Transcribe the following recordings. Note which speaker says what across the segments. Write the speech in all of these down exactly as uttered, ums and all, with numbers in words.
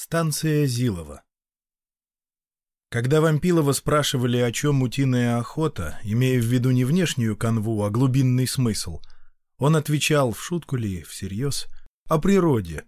Speaker 1: Станция Зилова. Когда Вампилова спрашивали, о чем утиная охота, имея в виду не внешнюю канву, а глубинный смысл, он отвечал, в шутку ли, всерьез, о природе.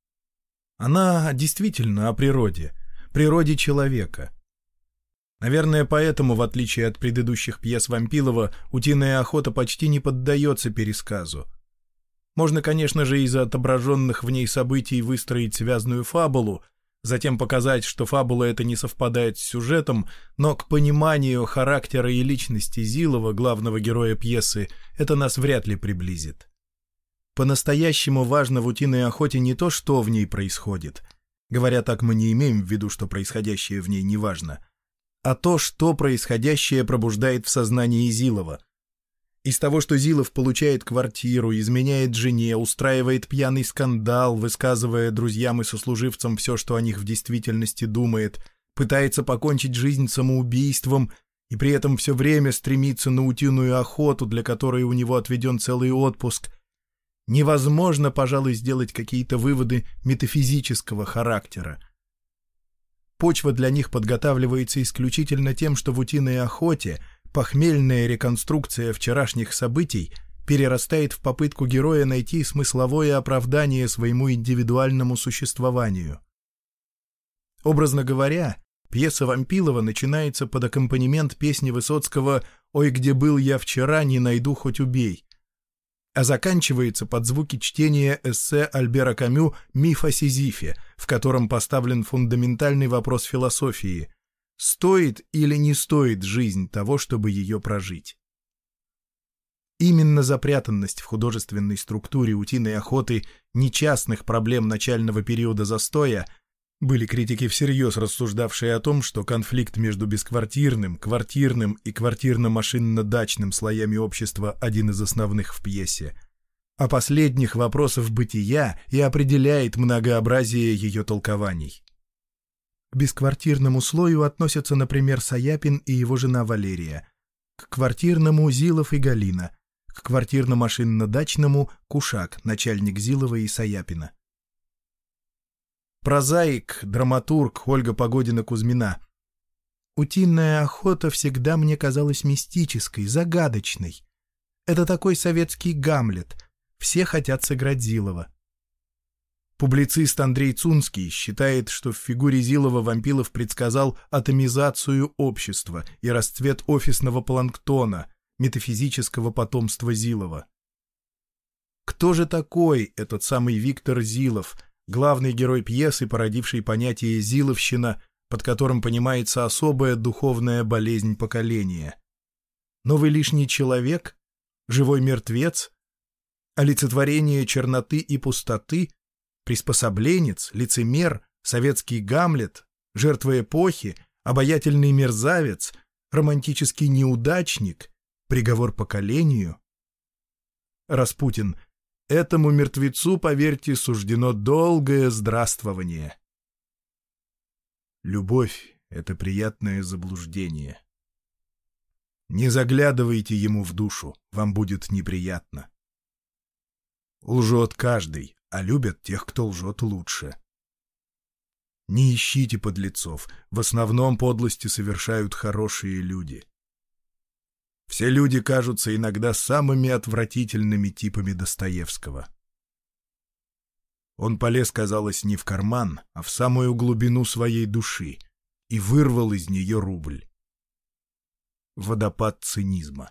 Speaker 1: Она действительно о природе, природе человека. Наверное, поэтому, в отличие от предыдущих пьес Вампилова, «Утиная охота» почти не поддается пересказу. Можно, конечно же, из-за отображенных в ней событий выстроить связную фабулу, затем показать, что фабула эта не совпадает с сюжетом, но к пониманию характера и личности Зилова, главного героя пьесы, это нас вряд ли приблизит. По-настоящему важно в «Утиной охоте» не то, что в ней происходит. Говоря так, мы не имеем в виду, что происходящее в ней не важно, а то, что происходящее пробуждает в сознании Зилова. Из того, что Зилов получает квартиру, изменяет жене, устраивает пьяный скандал, высказывая друзьям и сослуживцам все, что о них в действительности думает, пытается покончить жизнь самоубийством и при этом все время стремится на утиную охоту, для которой у него отведен целый отпуск, невозможно, пожалуй, сделать какие-то выводы метафизического характера. Почва для них подготавливается исключительно тем, что в «Утиной охоте» похмельная реконструкция вчерашних событий перерастает в попытку героя найти смысловое оправдание своему индивидуальному существованию. Образно говоря, пьеса Вампилова начинается под аккомпанемент песни Высоцкого «Ой, где был я вчера, не найду, хоть убей», а заканчивается под звуки чтения эссе Альбера Камю «Миф о Сизифе», в котором поставлен фундаментальный вопрос философии: стоит или не стоит жизнь того, чтобы ее прожить? Именно запрятанность в художественной структуре «Утиной охоты» нечастных проблем начального периода застоя, были критики всерьез рассуждавшие о том, что конфликт между бесквартирным, квартирным и квартирно-машинно-дачным слоями общества один из основных в пьесе, а последних вопросов бытия и определяет многообразие ее толкований. К бесквартирному слою относятся, например, Саяпин и его жена Валерия, к квартирному — Зилов и Галина, к квартирно-машинно-дачному — Кушак, начальник Зилова и Саяпина. Прозаик, драматург Ольга Погодина-Кузьмина. «Утиная охота всегда мне казалась мистической, загадочной. Это такой советский Гамлет. Все хотят сыграть Зилова». Публицист Андрей Цунский считает, что в фигуре Зилова Вампилов предсказал атомизацию общества и расцвет офисного планктона, метафизического потомства Зилова. Кто же такой этот самый Виктор Зилов, главный герой пьесы, породивший понятие «зиловщина», под которым понимается особая духовная болезнь поколения? Новый лишний человек? Живой мертвец? Олицетворение черноты и пустоты? Приспособленец, лицемер, советский Гамлет, жертва эпохи, обаятельный мерзавец, романтический неудачник, приговор поколению? Распутин. Этому мертвецу, поверьте, суждено долгое здравствование. Любовь — это приятное заблуждение. Не заглядывайте ему в душу, вам будет неприятно. Лжет каждый, а любят тех, кто лжет лучше. Не ищите подлецов, в основном подлости совершают хорошие люди. Все люди кажутся иногда самыми отвратительными типами Достоевского. Он полез, казалось, не в карман, а в самую глубину своей души и вырвал из нее рубль. Водопад цинизма.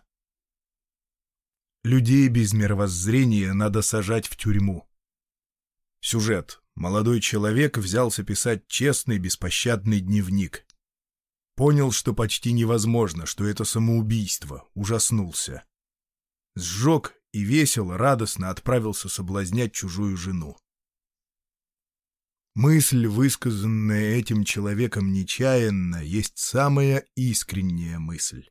Speaker 1: Людей без мировоззрения надо сажать в тюрьму. Сюжет. Молодой человек взялся писать честный, беспощадный дневник. Понял, что почти невозможно, что это самоубийство, ужаснулся. Сжег и весело, радостно отправился соблазнять чужую жену. Мысль, высказанная этим человеком нечаянно, есть самая искренняя мысль.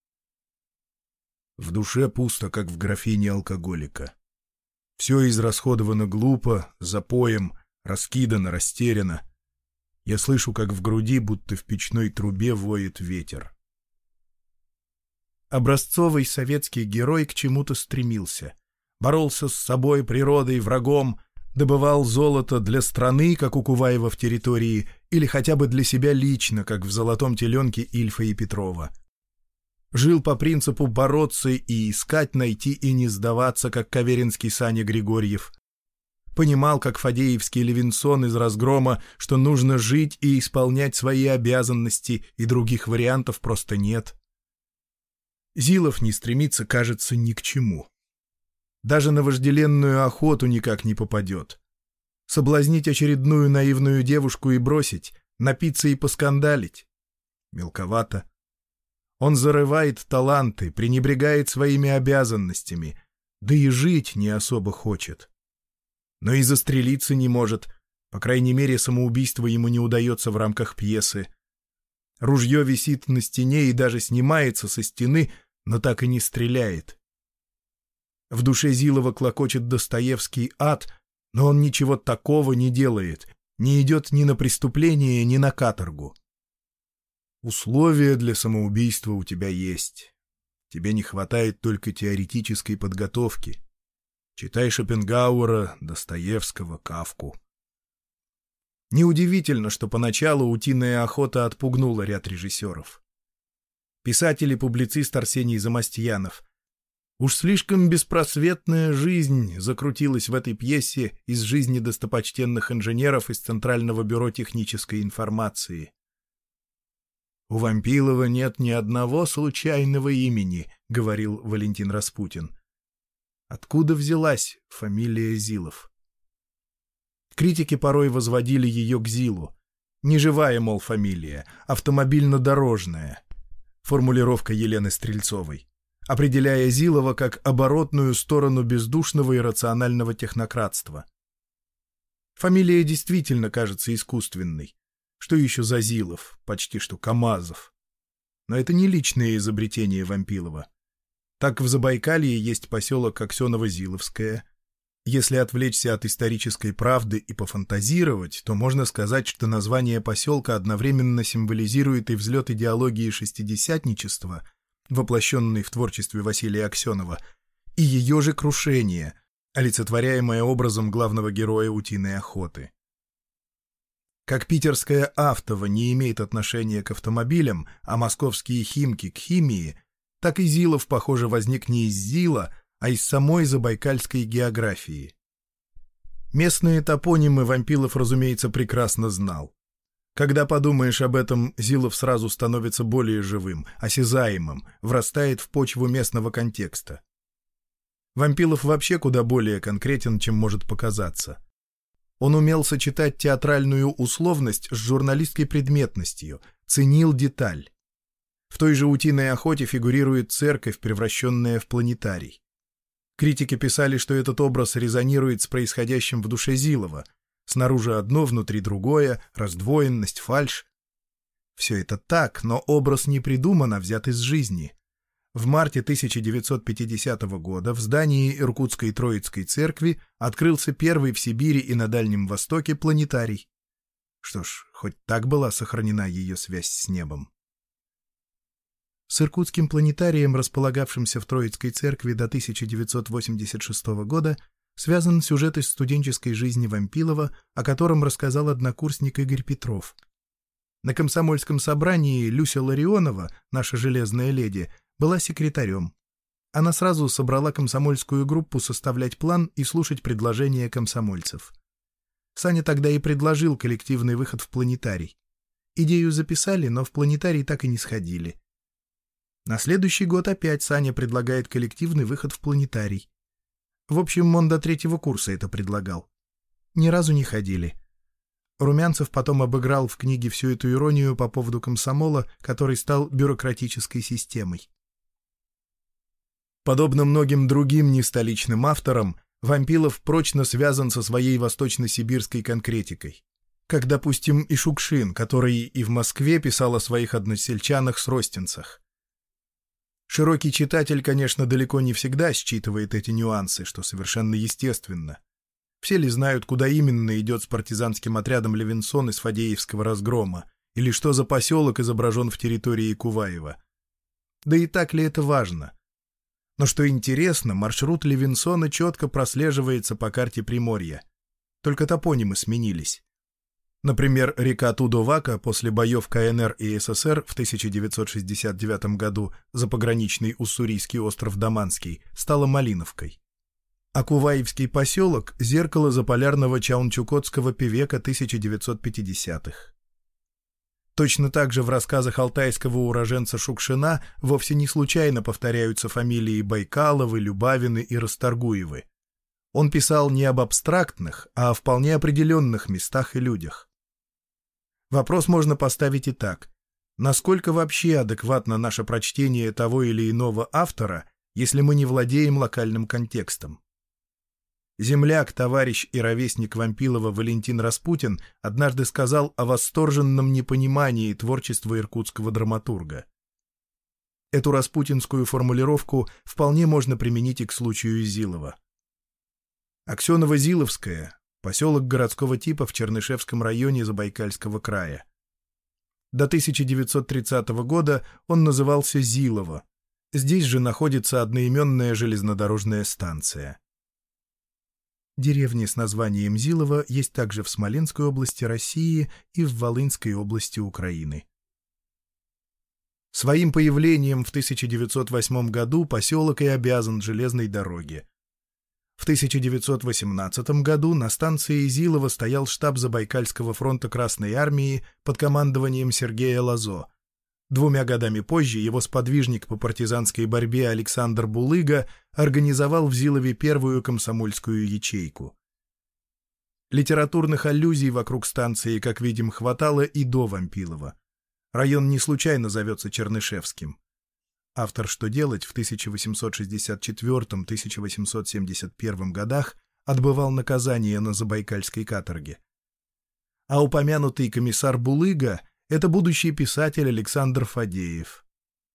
Speaker 1: В душе пусто, как в графине алкоголика. Все израсходовано глупо, запоем, раскидано, растеряно. Я слышу, как в груди, будто в печной трубе, воет ветер. Образцовый советский герой к чему-то стремился. Боролся с собой, природой, врагом, добывал золото для страны, как у Куваева в территории, или хотя бы для себя лично, как в «Золотом теленке» Ильфа и Петрова. Жил по принципу бороться и искать, найти и не сдаваться, как каверинский Саня Григорьев. Понимал, как фадеевский Левинсон из «Разгрома», что нужно жить и исполнять свои обязанности, и других вариантов просто нет. Зилов не стремится, кажется, ни к чему. Даже на вожделенную охоту никак не попадет. Соблазнить очередную наивную девушку и бросить, напиться и поскандалить — мелковато. Он зарывает таланты, пренебрегает своими обязанностями, да и жить не особо хочет. Но и застрелиться не может, по крайней мере, самоубийство ему не удается в рамках пьесы. Ружье висит на стене и даже снимается со стены, но так и не стреляет. В душе Зилова клокочет Достоевский ад, но он ничего такого не делает, не идет ни на преступление, ни на каторгу. Условия для самоубийства у тебя есть. Тебе не хватает только теоретической подготовки. Читай Шопенгауэра, Достоевского, Кафку. Неудивительно, что поначалу «Утиная охота» отпугнула ряд режиссеров. Писатель и публицист Арсений Замостьянов. Уж слишком беспросветная жизнь закрутилась в этой пьесе из жизни достопочтенных инженеров из Центрального бюро технической информации. «У Вампилова нет ни одного случайного имени», — говорил Валентин Распутин. Откуда взялась фамилия Зилов? Критики порой возводили ее к Зилу. Неживая, мол, фамилия, автомобильно-дорожная. Формулировка Елены Стрельцовой, определяя Зилова как оборотную сторону бездушного и рационального технократства. Фамилия действительно кажется искусственной. Что еще за Зилов, почти что Камазов? Но это не личное изобретение Вампилова. Так в Забайкалье есть поселок Аксеново-Зиловское. Если отвлечься от исторической правды и пофантазировать, то можно сказать, что название поселка одновременно символизирует и взлет идеологии шестидесятничества, воплощенной в творчестве Василия Аксенова, и ее же крушение, олицетворяемое образом главного героя «Утиной охоты». Как питерская «Автово» не имеет отношения к автомобилям, а московские «Химки» к химии, так и Зилов, похоже, возник не из Зила, а из самой забайкальской географии. Местные топонимы Вампилов, разумеется, прекрасно знал. Когда подумаешь об этом, Зилов сразу становится более живым, осязаемым, врастает в почву местного контекста. Вампилов вообще куда более конкретен, чем может показаться. Он умел сочетать театральную условность с журналистской предметностью, ценил деталь. В той же «Утиной охоте» фигурирует церковь, превращенная в планетарий. Критики писали, что этот образ резонирует с происходящим в душе Зилова. Снаружи одно, внутри другое, раздвоенность, фальшь. Все это так, но образ не придуман, а взят из жизни. В марте тысяча девятьсот пятидесятого года в здании Иркутской Троицкой церкви открылся первый в Сибири и на Дальнем Востоке планетарий. Что ж, хоть так была сохранена ее связь с небом. С Иркутским планетарием, располагавшимся в Троицкой церкви до тысяча девятьсот восемьдесят шестого года, связан сюжет из студенческой жизни Вампилова, о котором рассказал однокурсник Игорь Петров. На комсомольском собрании Люся Ларионова, наша железная леди, была секретарем. Она сразу собрала комсомольскую группу составлять план и слушать предложения комсомольцев. Саня тогда и предложил коллективный выход в планетарий. Идею записали, но в планетарий так и не сходили. На следующий год опять Саня предлагает коллективный выход в планетарий. В общем, он до третьего курса это предлагал. Ни разу не ходили. Румянцев потом обыграл в книге всю эту иронию по поводу комсомола, который стал бюрократической системой. Подобно многим другим нестоличным авторам, Вампилов прочно связан со своей восточно-сибирской конкретикой. Как, допустим, и Шукшин, который и в Москве писал о своих односельчанах-сростенцах. Широкий читатель, конечно, далеко не всегда считывает эти нюансы, что совершенно естественно. Все ли знают, куда именно идет с партизанским отрядом Левинсон из Фадеевского разгрома, или что за поселок изображен в территории Куваева? Да и так ли это важно? Но что интересно, маршрут Левинсона четко прослеживается по карте Приморья. только топонимы сменились. Например, река Тудовака после боев ка эн эр и эс эс эр в тысяча девятьсот шестьдесят девятом году за пограничный уссурийский остров Даманский стала Малиновкой. А Куваевский поселок — зеркало заполярного Чаунчукотского певека тысяча девятьсот пятидесятых. Точно так же в рассказах алтайского уроженца Шукшина вовсе не случайно повторяются фамилии Байкаловы, Любавины и Расторгуевы. Он писал не об абстрактных, а о вполне определенных местах и людях. Вопрос можно поставить и так. Насколько вообще адекватно наше прочтение того или иного автора, если мы не владеем локальным контекстом? Земляк, товарищ и ровесник Вампилова Валентин Распутин однажды сказал о восторженном непонимании творчества иркутского драматурга. Эту распутинскую формулировку вполне можно применить и к случаю Зилова. Аксеново-Зиловское — поселок городского типа в Чернышевском районе Забайкальского края. До тысяча девятьсот тридцатого года он назывался Зилово. Здесь же находится одноименная железнодорожная станция. Деревни с названием Зилово есть также в Смоленской области России и в Волынской области Украины. Своим появлением в тысяча девятьсот восьмом году поселок и обязан железной дороге. В тысяча девятьсот восемнадцатом году на станции Зилово стоял штаб Забайкальского фронта Красной Армии под командованием Сергея Лозо. Двумя годами позже его сподвижник по партизанской борьбе Александр Булыга организовал в Зилове первую комсомольскую ячейку. Литературных аллюзий вокруг станции, как видим, хватало и до Вампилова. Район не случайно зовется Чернышевским. Автор «Что делать» в тысяча восемьсот шестьдесят четвёртом — тысяча восемьсот семьдесят первом годах отбывал наказание на Забайкальской каторге. А упомянутый комиссар Булыга — это будущий писатель Александр Фадеев.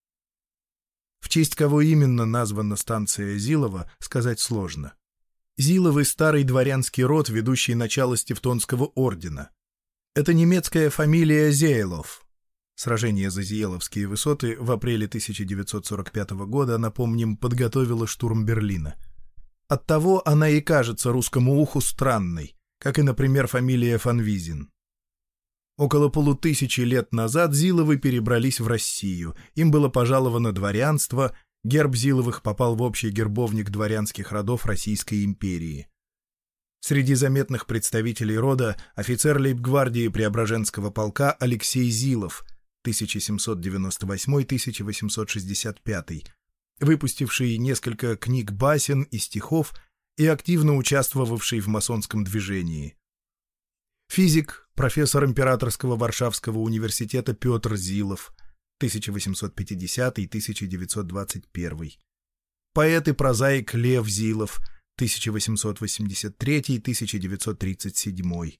Speaker 1: В честь кого именно названа станция Зилово, сказать сложно. Зиловы — старый дворянский род, ведущий начало Тевтонского ордена. Это немецкая фамилия Зеелов. Сражение за Зиеловские высоты в апреле тысяча девятьсот сорок пятого года, напомним, подготовило штурм Берлина. Оттого она и кажется русскому уху странной, как и, например, фамилия фон Визин. Около полутысячи лет назад Зиловы перебрались в Россию, им было пожаловано дворянство, герб Зиловых попал в общий гербовник дворянских родов Российской империи. Среди заметных представителей рода офицер лейб-гвардии Преображенского полка Алексей Зилов, тысяча семьсот девяносто восьмой — тысяча восемьсот шестьдесят пятый, выпустивший несколько книг басен и стихов и активно участвовавший в масонском движении. Физик, профессор Императорского Варшавского университета Петр Зилов, тысяча восемьсот пятидесятый — тысяча девятьсот двадцать первый. Поэт и прозаик Лев Зилов, тысяча восемьсот восемьдесят третий — тысяча девятьсот тридцать седьмой.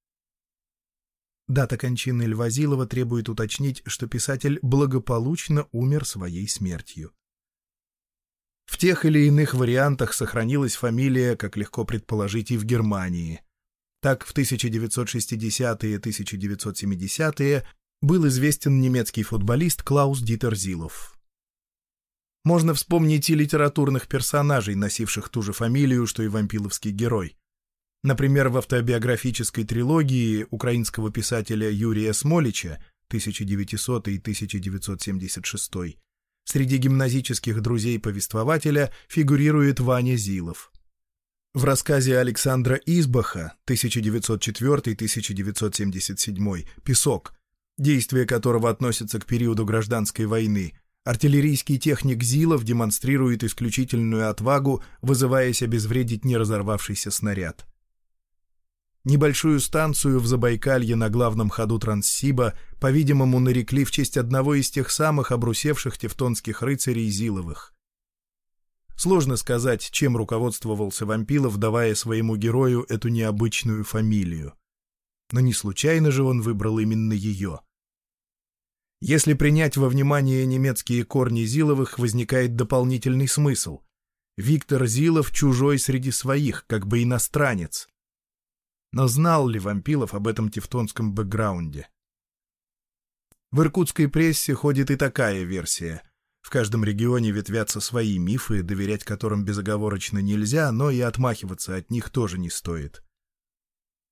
Speaker 1: Дата кончины Льва Зилова требует уточнить, что писатель благополучно умер своей смертью. В тех или иных вариантах сохранилась фамилия, как легко предположить, и в Германии. Так, в тысяча девятьсот шестидесятые — тысяча девятьсот семидесятые был известен немецкий футболист Клаус Дитер Зилов. Можно вспомнить и литературных персонажей, носивших ту же фамилию, что и вампиловский герой. Например, в автобиографической трилогии украинского писателя Юрия Смолича тысяча девятисотый — тысяча девятьсот семьдесят шестой среди гимназических друзей повествователя фигурирует Ваня Зилов. В рассказе Александра Избаха тысяча девятьсот четвёртый — тысяча девятьсот семьдесят седьмой «Песок», действие которого относится к периоду гражданской войны, артиллерийский техник Зилов демонстрирует исключительную отвагу, вызываясь обезвредить неразорвавшийся снаряд. Небольшую станцию в Забайкалье на главном ходу Транссиба, по-видимому, нарекли в честь одного из тех самых обрусевших тевтонских рыцарей Зиловых. Сложно сказать, чем руководствовался Вампилов, давая своему герою эту необычную фамилию. Но не случайно же он выбрал именно ее. Если принять во внимание немецкие корни Зиловых, возникает дополнительный смысл. Виктор Зилов чужой среди своих, как бы иностранец. Но знал ли Вампилов об этом тевтонском бэкграунде? В иркутской прессе ходит и такая версия. В каждом регионе ветвятся свои мифы, доверять которым безоговорочно нельзя, но и отмахиваться от них тоже не стоит.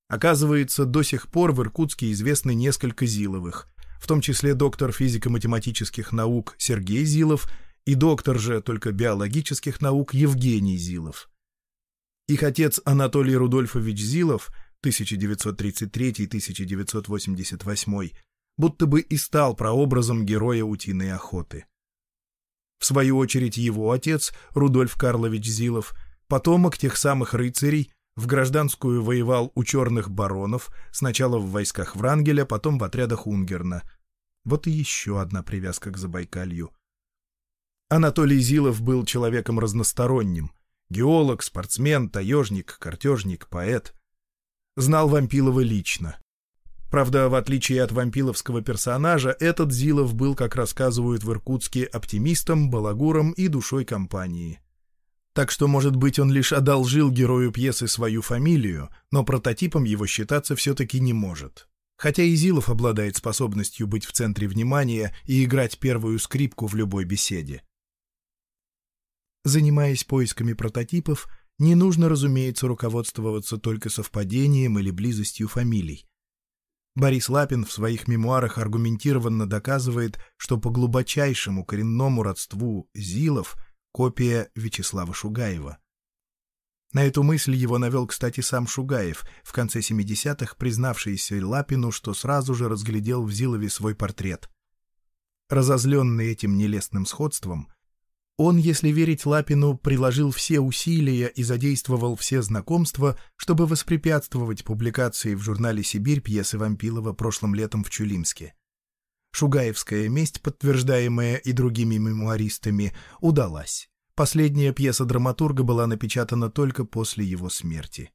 Speaker 1: Оказывается, до сих пор в Иркутске известны несколько Зиловых, в том числе доктор физико-математических наук Сергей Зилов и доктор же только биологических наук Евгений Зилов. Их отец Анатолий Рудольфович Зилов тысяча девятьсот тридцать третий — тысяча девятьсот восемьдесят восьмой будто бы и стал прообразом героя утиной охоты. В свою очередь его отец, Рудольф Карлович Зилов, потомок тех самых рыцарей, в гражданскую воевал у черных баронов, сначала в войсках Врангеля, потом в отрядах Унгерна. Вот и еще одна привязка к Забайкалью. Анатолий Зилов был человеком разносторонним. Геолог, спортсмен, таежник, картежник, поэт. Знал Вампилова лично. Правда, в отличие от вампиловского персонажа, этот Зилов был, как рассказывают в Иркутске, оптимистом, балагуром и душой компании. Так что, может быть, он лишь одолжил герою пьесы свою фамилию, но прототипом его считаться все-таки не может. Хотя и Зилов обладает способностью быть в центре внимания и играть первую скрипку в любой беседе. Занимаясь поисками прототипов, не нужно, разумеется, руководствоваться только совпадением или близостью фамилий. Борис Лапин в своих мемуарах аргументированно доказывает, что по глубочайшему коренному родству Зилов — копия Вячеслава Шугаева. На эту мысль его навел, кстати, сам Шугаев, в конце семидесятых признавшийся Лапину, что сразу же разглядел в Зилове свой портрет. Разозленный этим нелестным сходством, он, если верить Лапину, приложил все усилия и задействовал все знакомства, чтобы воспрепятствовать публикации в журнале «Сибирь» пьесы Вампилова прошлым летом в Чулимске. Шугаевская месть, подтверждаемая и другими мемуаристами, удалась. Последняя пьеса драматурга была напечатана только после его смерти.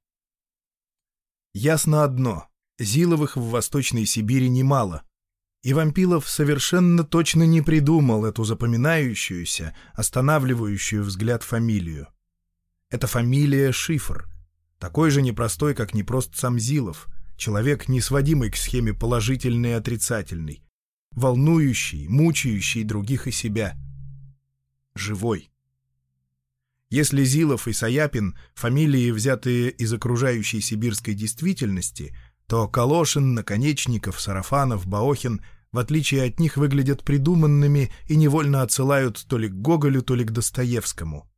Speaker 1: Ясно одно — Зиловых в Восточной Сибири немало. И Вампилов совершенно точно не придумал эту запоминающуюся, останавливающую взгляд фамилию. Эта фамилия — шифр, такой же непростой, как непрост сам Зилов, человек, не сводимый к схеме положительной и отрицательной, волнующий, мучающий других и себя. Живой. Если Зилов и Саяпин — фамилии, взятые из окружающей сибирской действительности, то Калошин, Наконечников, Сарафанов, Баохин, в отличие от них, выглядят придуманными и невольно отсылают то ли к Гоголю, то ли к Достоевскому.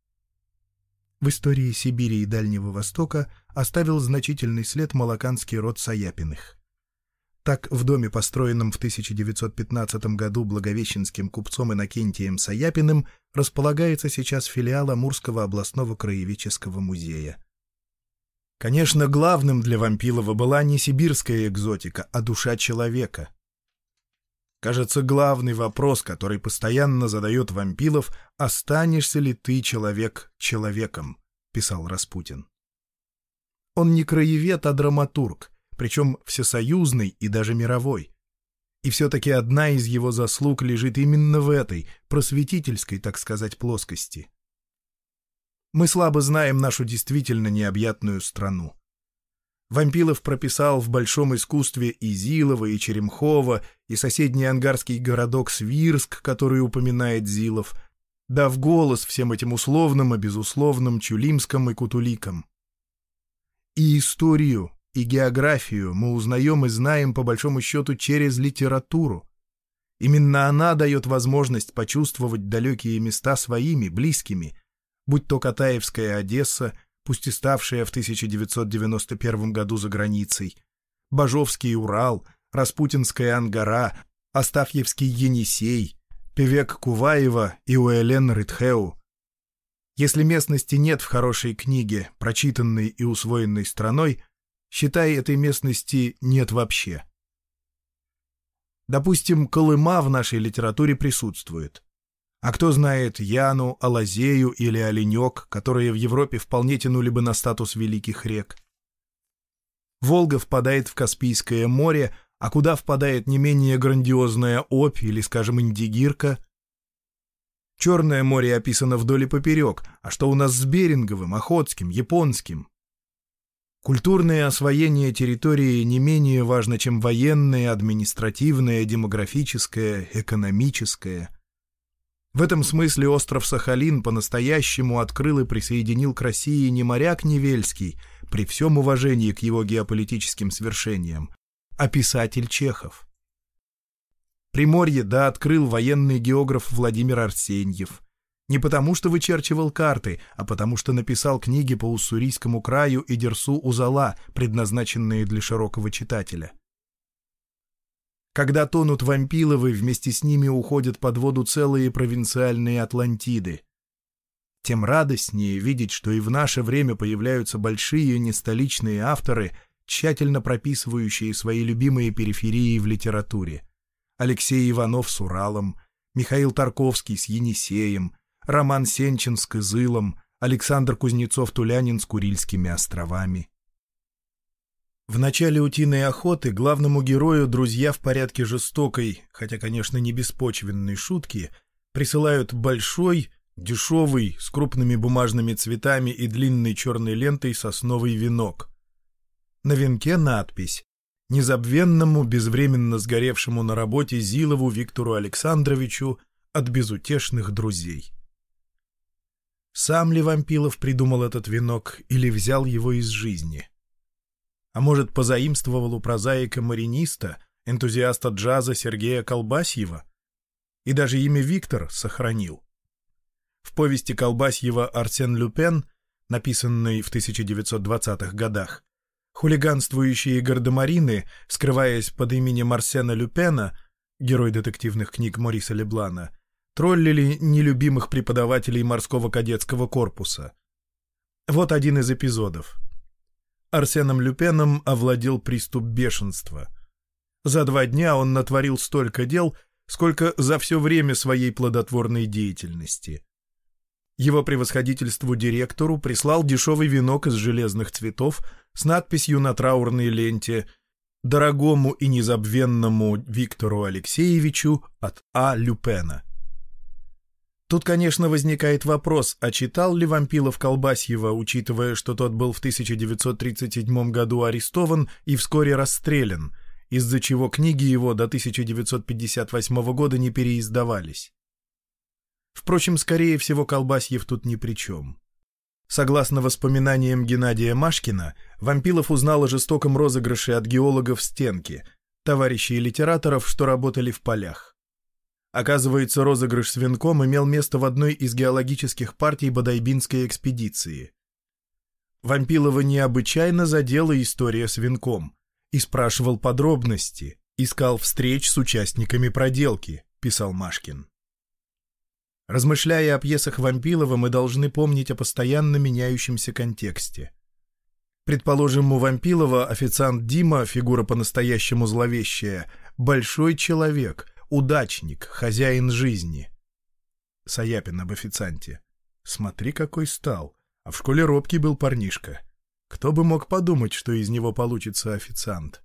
Speaker 1: В истории Сибири и Дальнего Востока оставил значительный след молоканский род Саяпиных. Так, в доме, построенном в тысяча девятьсот пятнадцатом году благовещенским купцом Иннокентием Саяпиным, располагается сейчас филиал Амурского областного краеведческого музея. Конечно, главным для Вампилова была не сибирская экзотика, а душа человека. Кажется, главный вопрос, который постоянно задает Вампилов: «Останешься ли ты, человек, человеком?» — писал Распутин. Он не краевед, а драматург, причем всесоюзный и даже мировой. И все-таки одна из его заслуг лежит именно в этой, просветительской, так сказать, плоскости. Мы слабо знаем нашу действительно необъятную страну. Вампилов прописал в большом искусстве и Зилова, и Черемхова, и соседний ангарский городок Свирск, который упоминает Зилов, дав голос всем этим условным и безусловным Чулимском и Кутуликам. И историю, и географию мы узнаем и знаем, по большому счету, через литературу. Именно она дает возможность почувствовать далекие места своими, близкими, будь то Катаевская Одесса, пусть и ставшая в тысяча девятьсот девяносто первом году за границей, Бажовский Урал, Распутинская Ангара, Астафьевский Енисей, Певек Куваева и Уэлен Рытхеу. Если местности нет в хорошей книге, прочитанной и усвоенной страной, считай, этой местности нет вообще. Допустим, Колыма в нашей литературе присутствует. А кто знает Яну, Алазею или Оленек, которые в Европе вполне тянули бы на статус великих рек? Волга впадает в Каспийское море, а куда впадает не менее грандиозная Обь или, скажем, Индигирка? Черное море описано вдоль и поперек, а что у нас с Беринговым, Охотским, Японским? Культурное освоение территории не менее важно, чем военное, административное, демографическое, экономическое. В этом смысле остров Сахалин по-настоящему открыл и присоединил к России не моряк Невельский, при всем уважении к его геополитическим свершениям, а писатель Чехов. Приморье да открыл военный географ Владимир Арсеньев. Не потому, что вычерчивал карты, а потому, что написал книги по Уссурийскому краю и Дерсу-Узала, предназначенные для широкого читателя. Когда тонут Вампиловы, вместе с ними уходят под воду целые провинциальные Атлантиды. Тем радостнее видеть, что и в наше время появляются большие нестоличные авторы, тщательно прописывающие свои любимые периферии в литературе. Алексей Иванов с Уралом, Михаил Тарковский с Енисеем, Роман Сенчин с Кызылом, Александр Кузнецов-Тулянин с Курильскими островами. В начале «Утиной охоты» главному герою друзья в порядке жестокой, хотя, конечно, не беспочвенной шутки, присылают большой, дешевый, с крупными бумажными цветами и длинной черной лентой сосновый венок. На венке надпись: «Незабвенному, безвременно сгоревшему на работе Зилову Виктору Александровичу от безутешных друзей». Сам ли Вампилов придумал этот венок или взял его из жизни? А может, позаимствовал у прозаика-мариниста, энтузиаста джаза Сергея Колбасьева? И даже имя Виктор сохранил. В повести Колбасьева «Арсен Люпен», написанной в тысяча девятьсот двадцатых годах, хулиганствующие гардемарины, скрываясь под именем Арсена Люпена, герой детективных книг Мориса Леблана, троллили нелюбимых преподавателей морского кадетского корпуса. Вот один из эпизодов. Арсеном Люпеном овладел приступ бешенства. За два дня он натворил столько дел, сколько за все время своей плодотворной деятельности. Его превосходительству директору прислал дешевый венок из железных цветов с надписью на траурной ленте «Дорогому и незабвенному Виктору Алексеевичу от А. Люпена». Тут, конечно, возникает вопрос, а читал ли Вампилов Колбасьева, учитывая, что тот был в тысяча девятьсот тридцать седьмом году арестован и вскоре расстрелян, из-за чего книги его до тысяча девятьсот пятьдесят восьмого года не переиздавались. Впрочем, скорее всего, Колбасьев тут ни при чем. Согласно воспоминаниям Геннадия Машкина, Вампилов узнал о жестоком розыгрыше от геологов Стенки, товарищей литераторов, что работали в полях. Оказывается, розыгрыш с венком имел место в одной из геологических партий Бодайбинской экспедиции. Вампилова необычайно задела история с венком и спрашивал подробности, искал встреч с участниками проделки, писал Машкин. Размышляя о пьесах Вампилова, мы должны помнить о постоянно меняющемся контексте. Предположим, у Вампилова официант Дима, фигура по-настоящему зловещая, большой человек, удачник, хозяин жизни. Саяпин об официанте. Смотри, какой стал. А в школе робкий был парнишка. Кто бы мог подумать, что из него получится официант?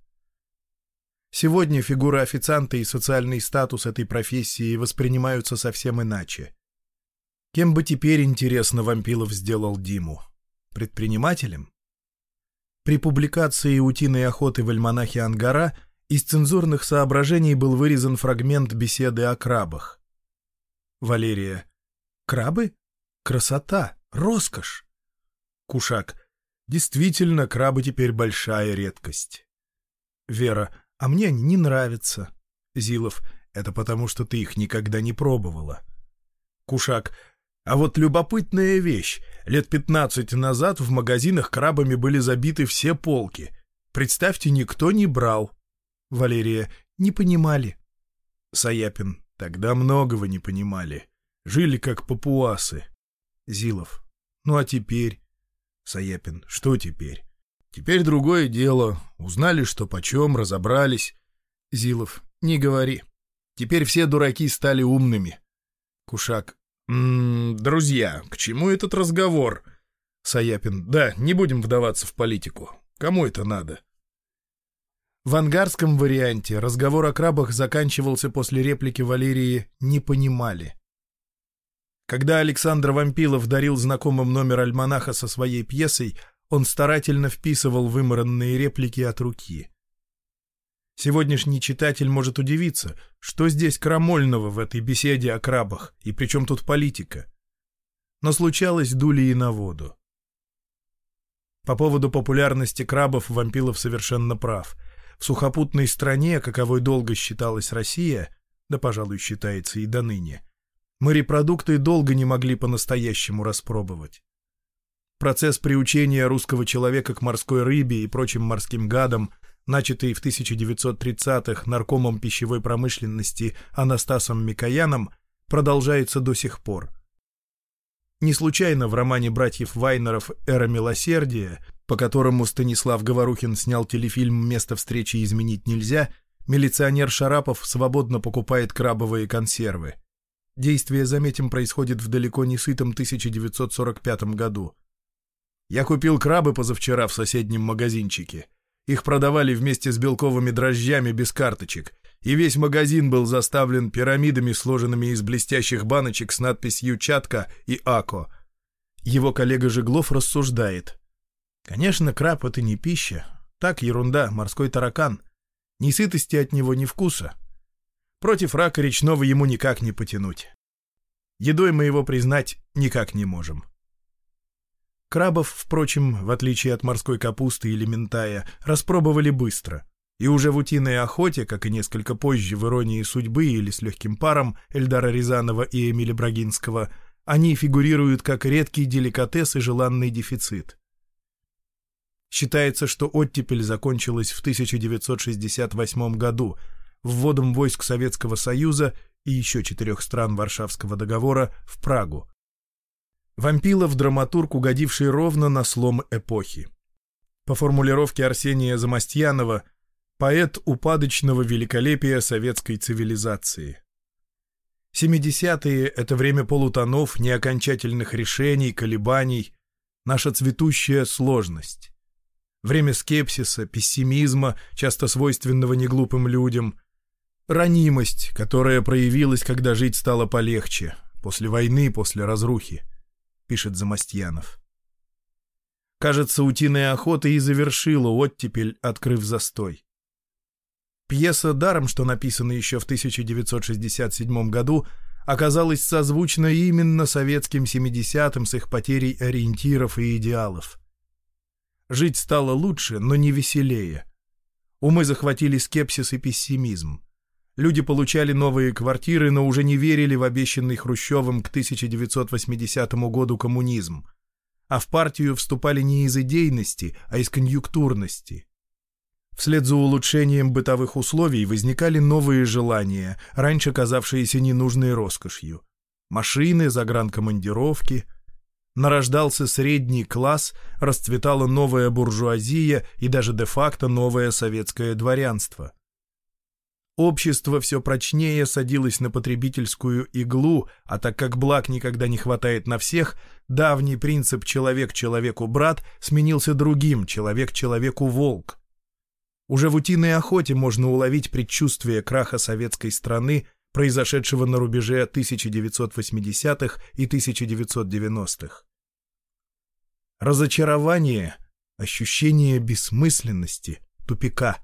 Speaker 1: Сегодня фигура официанта и социальный статус этой профессии воспринимаются совсем иначе. Кем бы теперь, интересно, Вампилов сделал Диму? Предпринимателем? При публикации «Утиной охоты» в альманахе «Ангара» из цензурных соображений был вырезан фрагмент беседы о крабах. Валерия. Крабы? Красота, роскошь. Кушак. Действительно, крабы теперь большая редкость. Вера. А мне они не нравятся. Зилов. Это потому, что ты их никогда не пробовала. Кушак. А вот любопытная вещь. Лет пятнадцать назад в магазинах крабами были забиты все полки. Представьте, никто не брал. Валерия. Не понимали. Саяпин. Тогда многого не понимали. Жили как папуасы. Зилов. Ну а теперь? Саяпин. Что теперь? Теперь другое дело. Узнали, что почем, разобрались. Зилов. Не говори. Теперь все дураки стали умными. Кушак. М-м, друзья, к чему этот разговор? Саяпин. Да, не будем вдаваться в политику. Кому это надо? В ангарском варианте разговор о крабах заканчивался после реплики Валерии «не понимали». Когда Александр Вампилов дарил знакомым номер альманаха со своей пьесой, он старательно вписывал вымаранные реплики от руки. Сегодняшний читатель может удивиться, что здесь крамольного в этой беседе о крабах, и при чем тут политика. Но случалось, дули и на воду. По поводу популярности крабов Вампилов совершенно прав. В сухопутной стране, каковой долго считалась Россия, да, пожалуй, считается и доныне, морепродукты долго не могли по-настоящему распробовать. Процесс приучения русского человека к морской рыбе и прочим морским гадам, начатый в тысяча девятьсот тридцатых наркомом пищевой промышленности Анастасом Микояном, продолжается до сих пор. Не случайно в романе братьев Вайнеров «Эра милосердия», по которому Станислав Говорухин снял телефильм «Место встречи изменить нельзя», милиционер Шарапов свободно покупает крабовые консервы. Действие, заметим, происходит в далеко не сытом тысяча девятьсот сорок пятом году. «Я купил крабы позавчера в соседнем магазинчике. Их продавали вместе с белковыми дрожжами без карточек, и весь магазин был заставлен пирамидами, сложенными из блестящих баночек с надписью «Чатка» и «Ако». Его коллега Жеглов рассуждает. Конечно, краб — это не пища. Так, ерунда, морской таракан. Ни сытости от него, ни вкуса. Против рака речного ему никак не потянуть. Едой мы его признать никак не можем. Крабов, впрочем, в отличие от морской капусты или минтая, распробовали быстро. И уже в «Утиной охоте», как и несколько позже в «Иронии судьбы» или «С легким паром» Эльдара Рязанова и Эмиля Брагинского, они фигурируют как редкий деликатес и желанный дефицит. Считается, что оттепель закончилась в тысяча девятьсот шестьдесят восьмом году вводом войск Советского Союза и еще четырех стран Варшавского договора в Прагу. Вампилов — драматург, угодивший ровно на слом эпохи. По формулировке Арсения Замостьянова, поэт упадочного великолепия советской цивилизации. семидесятые — это время полутонов, неокончательных решений, колебаний, наша цветущая сложность. Время скепсиса, пессимизма, часто свойственного неглупым людям. Ранимость, которая проявилась, когда жить стало полегче, после войны, после разрухи, пишет Замостьянов. Кажется, «Утиная охота» и завершила оттепель, открыв застой. Пьеса, даром что написана еще в тысяча девятьсот шестьдесят седьмом году, оказалась созвучна именно советским семидесятым с их потерей ориентиров и идеалов. Жить стало лучше, но не веселее. Умы захватили скепсис и пессимизм. Люди получали новые квартиры, но уже не верили в обещанный Хрущевым к тысяча девятьсот восьмидесятому году коммунизм. А в партию вступали не из идейности, а из конъюнктурности. Вслед за улучшением бытовых условий возникали новые желания, раньше казавшиеся ненужной роскошью. Машины, загранкомандировки. Нарождался средний класс, расцветала новая буржуазия и даже де-факто новое советское дворянство. Общество все прочнее садилось на потребительскую иглу, а так как благ никогда не хватает на всех, давний принцип «человек человеку брат» сменился другим «человек человеку волк». Уже в «Утиной охоте» можно уловить предчувствие краха советской страны, произошедшего на рубеже тысяча девятьсот восьмидесятых и тысяча девятьсот девяностых. Разочарование, ощущение бессмысленности, тупика.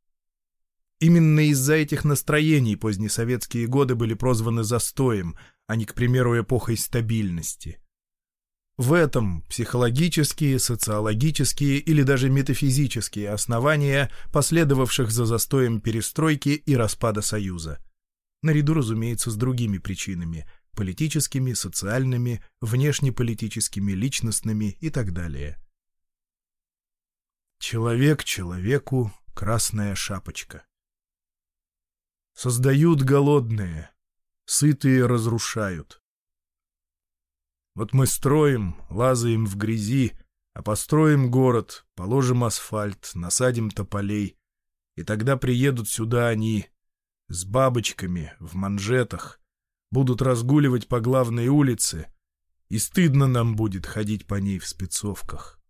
Speaker 1: Именно из-за этих настроений позднесоветские годы были прозваны застоем, а не, к примеру, эпохой стабильности. В этом психологические, социологические или даже метафизические основания последовавших за застоем перестройки и распада Союза. Наряду, разумеется, с другими причинами – политическими, социальными, внешнеполитическими, личностными и так далее. Человек человеку — красная шапочка. Создают голодные, сытые разрушают. Вот мы строим, лазаем в грязи, а построим город, положим асфальт, насадим тополей, и тогда приедут сюда они с бабочками в манжетах, будут разгуливать по главной улице, и стыдно нам будет ходить по ней в спецовках.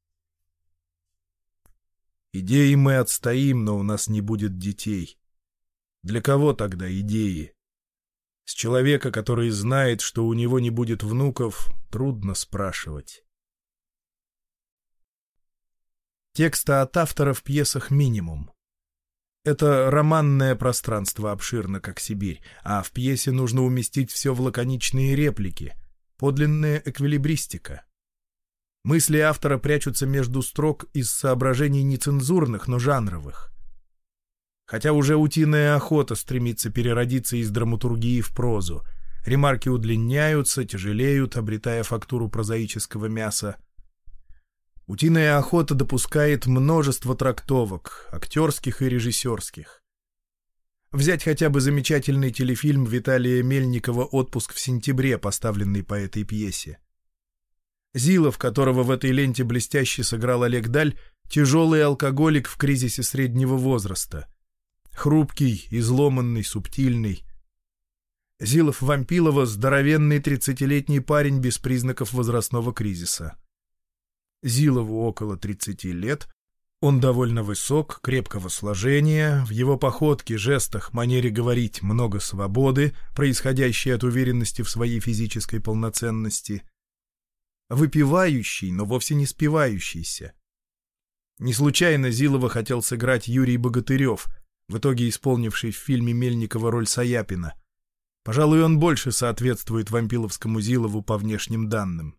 Speaker 1: Идеи мы отстоим, но у нас не будет детей. Для кого тогда идеи? С человека, который знает, что у него не будет внуков, трудно спрашивать. Текста от автора в пьесах минимум. Это романное пространство обширно, как Сибирь, а в пьесе нужно уместить все в лаконичные реплики, подлинная эквилибристика. Мысли автора прячутся между строк из соображений нецензурных, но жанровых. Хотя уже «Утиная охота» стремится переродиться из драматургии в прозу, ремарки удлиняются, тяжелеют, обретая фактуру прозаического мяса. «Утиная охота» допускает множество трактовок, актерских и режиссерских. Взять хотя бы замечательный телефильм Виталия Мельникова «Отпуск в сентябре», поставленный по этой пьесе. Зилов, которого в этой ленте блестяще сыграл Олег Даль, тяжелый алкоголик в кризисе среднего возраста. Хрупкий, изломанный, субтильный. Зилов-Вампилова — здоровенный тридцатилетний парень без признаков возрастного кризиса. Зилову около тридцати лет, он довольно высок, крепкого сложения, в его походке, жестах, манере говорить много свободы, происходящей от уверенности в своей физической полноценности. Выпивающий, но вовсе не спивающийся. Не случайно Зилова хотел сыграть Юрий Богатырев, в итоге исполнивший в фильме Мельникова роль Саяпина. Пожалуй, он больше соответствует вампиловскому Зилову по внешним данным.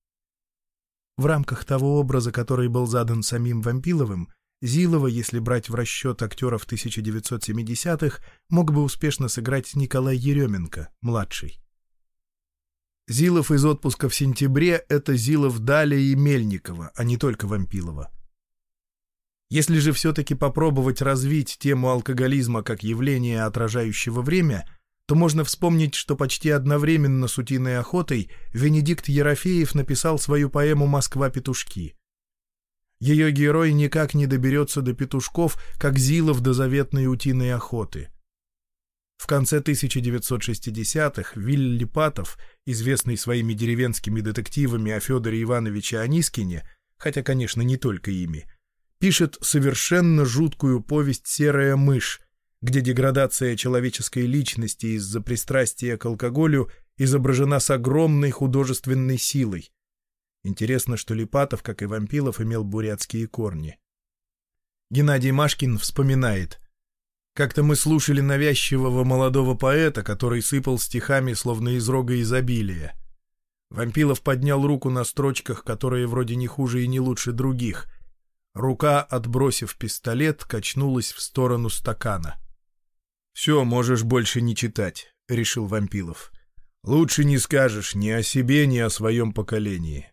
Speaker 1: В рамках того образа, который был задан самим Вампиловым, Зилова, если брать в расчет актеров тысяча девятьсот семидесятых, мог бы успешно сыграть Николай Еременко, младший. Зилов из «Отпуска в сентябре» — это Зилов Даля и Мельникова, а не только Вампилова. Если же все-таки попробовать развить тему алкоголизма как явления, отражающего время, то можно вспомнить, что почти одновременно с «Утиной охотой» Венедикт Ерофеев написал свою поэму «Москва-петушки». Ее герой никак не доберется до петушков, как Зилов до заветной утиной охоты. В конце тысяча девятьсот шестидесятых Виль Липатов, известный своими деревенскими детективами о Федоре Ивановиче Анискине, хотя, конечно, не только ими, пишет совершенно жуткую повесть «Серая мышь», где деградация человеческой личности из-за пристрастия к алкоголю изображена с огромной художественной силой. Интересно, что Липатов, как и Вампилов, имел бурятские корни. Геннадий Машкин вспоминает: «Как-то мы слушали навязчивого молодого поэта, который сыпал стихами, словно из рога изобилия. Вампилов поднял руку на строчках, которые вроде не хуже и не лучше других. Рука, отбросив пистолет, качнулась в сторону стакана. «Все, можешь больше не читать», — решил Вампилов. «Лучше не скажешь ни о себе, ни о своем поколении».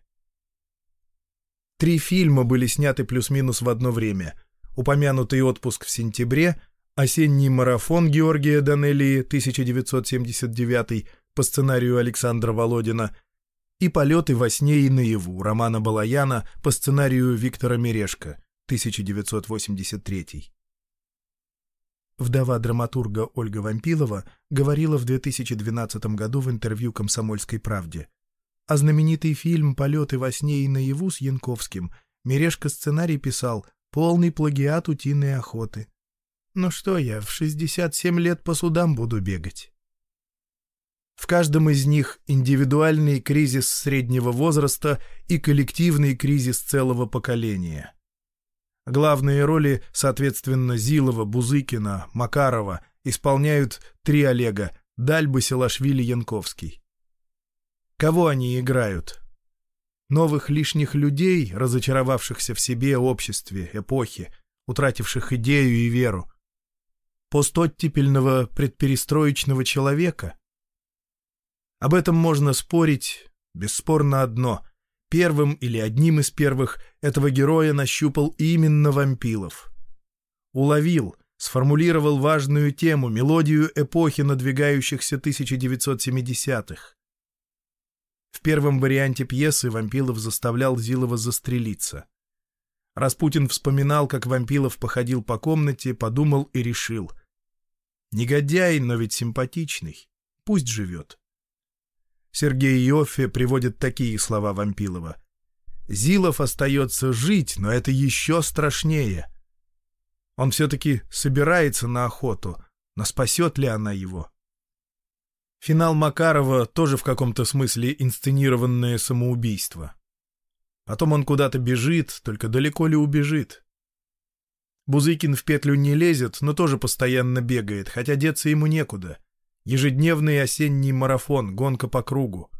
Speaker 1: Три фильма были сняты плюс-минус в одно время. Упомянутый «Отпуск в сентябре», «Осенний марафон» Георгия Данелии, тысяча девятьсот семьдесят девятый, по сценарию Александра Володина, и «Полеты во сне и наяву» Романа Балаяна по сценарию Виктора Мережко, тысяча девятьсот восемьдесят третий. Вдова драматурга Ольга Вампилова говорила в две тысячи двенадцатом году в интервью «Комсомольской правде». А знаменитый фильм «Полеты во сне и наяву» с Янковским Мережко сценарий писал «Полный плагиат утиной охоты». Ну что я, в шестьдесят семь лет по судам буду бегать. В каждом из них индивидуальный кризис среднего возраста и коллективный кризис целого поколения. Главные роли, соответственно, Зилова, Бузыкина, Макарова, исполняют три Олега — Даль, Басилашвили, Янковский. Кого они играют? Новых лишних людей, разочаровавшихся в себе, обществе, эпохе, утративших идею и веру? Постоттепельного предперестроечного человека? Об этом можно спорить, бесспорно одно. Первым или одним из первых этого героя нащупал именно Вампилов. Уловил, сформулировал важную тему, мелодию эпохи надвигающихся тысяча девятьсот семидесятых. В первом варианте пьесы Вампилов заставлял Зилова застрелиться. Распутин вспоминал, как Вампилов походил по комнате, подумал и решил: негодяй, но ведь симпатичный, пусть живет. Сергей Иоффе приводит такие слова Вампилова: «Зилов остается жить, но это еще страшнее. Он все-таки собирается на охоту, но спасет ли она его?» Финал Макарова тоже в каком-то смысле инсценированное самоубийство. Потом он куда-то бежит, только далеко ли убежит? Бузыкин в петлю не лезет, но тоже постоянно бегает, хотя деться ему некуда. Ежедневный осенний марафон, гонка по кругу.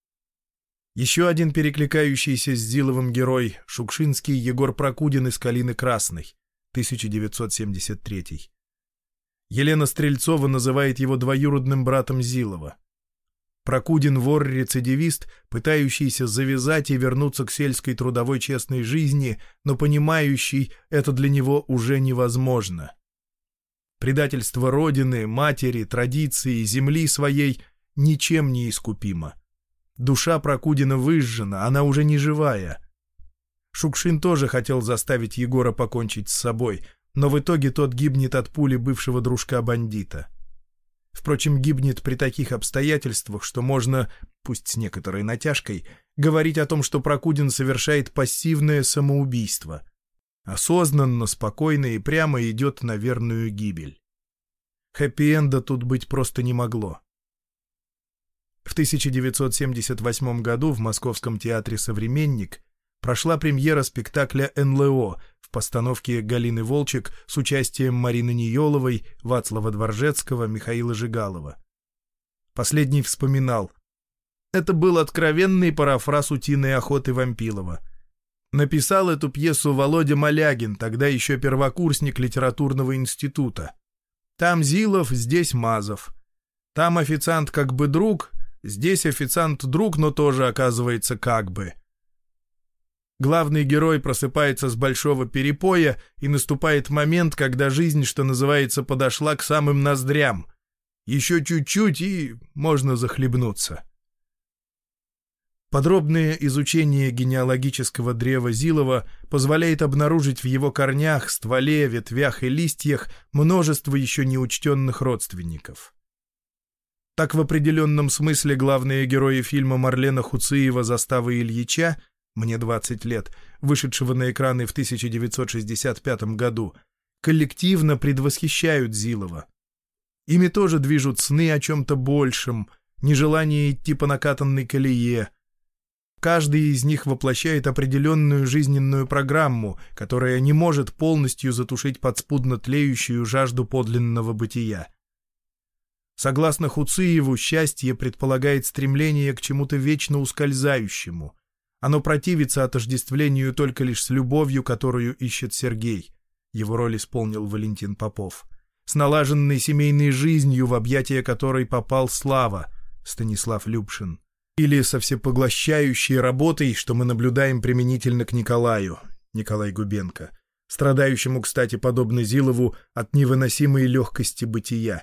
Speaker 1: Еще один перекликающийся с Зиловым герой — Шукшинский Егор Прокудин из «Калины Красной», тысяча девятьсот семьдесят третий. Елена Стрельцова называет его двоюродным братом Зилова. Прокудин — вор-рецидивист, пытающийся завязать и вернуться к сельской трудовой честной жизни, но понимающий, это для него уже невозможно. Предательство родины, матери, традиции, земли своей ничем не искупимо. Душа Прокудина выжжена, она уже не живая. Шукшин тоже хотел заставить Егора покончить с собой, но в итоге тот гибнет от пули бывшего дружка-бандита. Впрочем, гибнет при таких обстоятельствах, что можно, пусть с некоторой натяжкой, говорить о том, что Прокудин совершает пассивное самоубийство. Осознанно, спокойно и прямо идет на верную гибель. Хэппи-энда тут быть просто не могло. В тысяча девятьсот семьдесят восьмом году в Московском театре «Современник» прошла премьера спектакля «эн эл о» в постановке Галины Волчек с участием Марины Ниеловой, Вацлава Дворжецкого, Михаила Жигалова. Последний вспоминал: «Это был откровенный парафраз «Утиной охоты» Вампилова. Написал эту пьесу Володя Малягин, тогда еще первокурсник литературного института. Там Зилов, здесь Мазов. Там официант как бы друг, здесь официант друг, но тоже оказывается как бы». Главный герой просыпается с большого перепоя, и наступает момент, когда жизнь, что называется, подошла к самым ноздрям. Еще чуть-чуть, и можно захлебнуться. Подробное изучение генеалогического древа Зилова позволяет обнаружить в его корнях, стволе, ветвях и листьях множество еще неучтенных родственников. Так, в определенном смысле, главные герои фильма Марлена Хуциева «Застава Ильича», «Мне двадцать лет», вышедшего на экраны в тысяча девятьсот шестьдесят пятом году, коллективно предвосхищают Зилова. Ими тоже движут сны о чем-то большем, нежелание идти по накатанной колее. Каждый из них воплощает определенную жизненную программу, которая не может полностью затушить подспудно тлеющую жажду подлинного бытия. Согласно Хуциеву, счастье предполагает стремление к чему-то вечно ускользающему. Оно противится отождествлению только лишь с любовью, которую ищет Сергей. Его роль исполнил Валентин Попов. С налаженной семейной жизнью, в объятия которой попал Слава, Станислав Любшин. Или со всепоглощающей работой, что мы наблюдаем применительно к Николаю, Николай Губенко, страдающему, кстати, подобно Зилову, от невыносимой легкости бытия.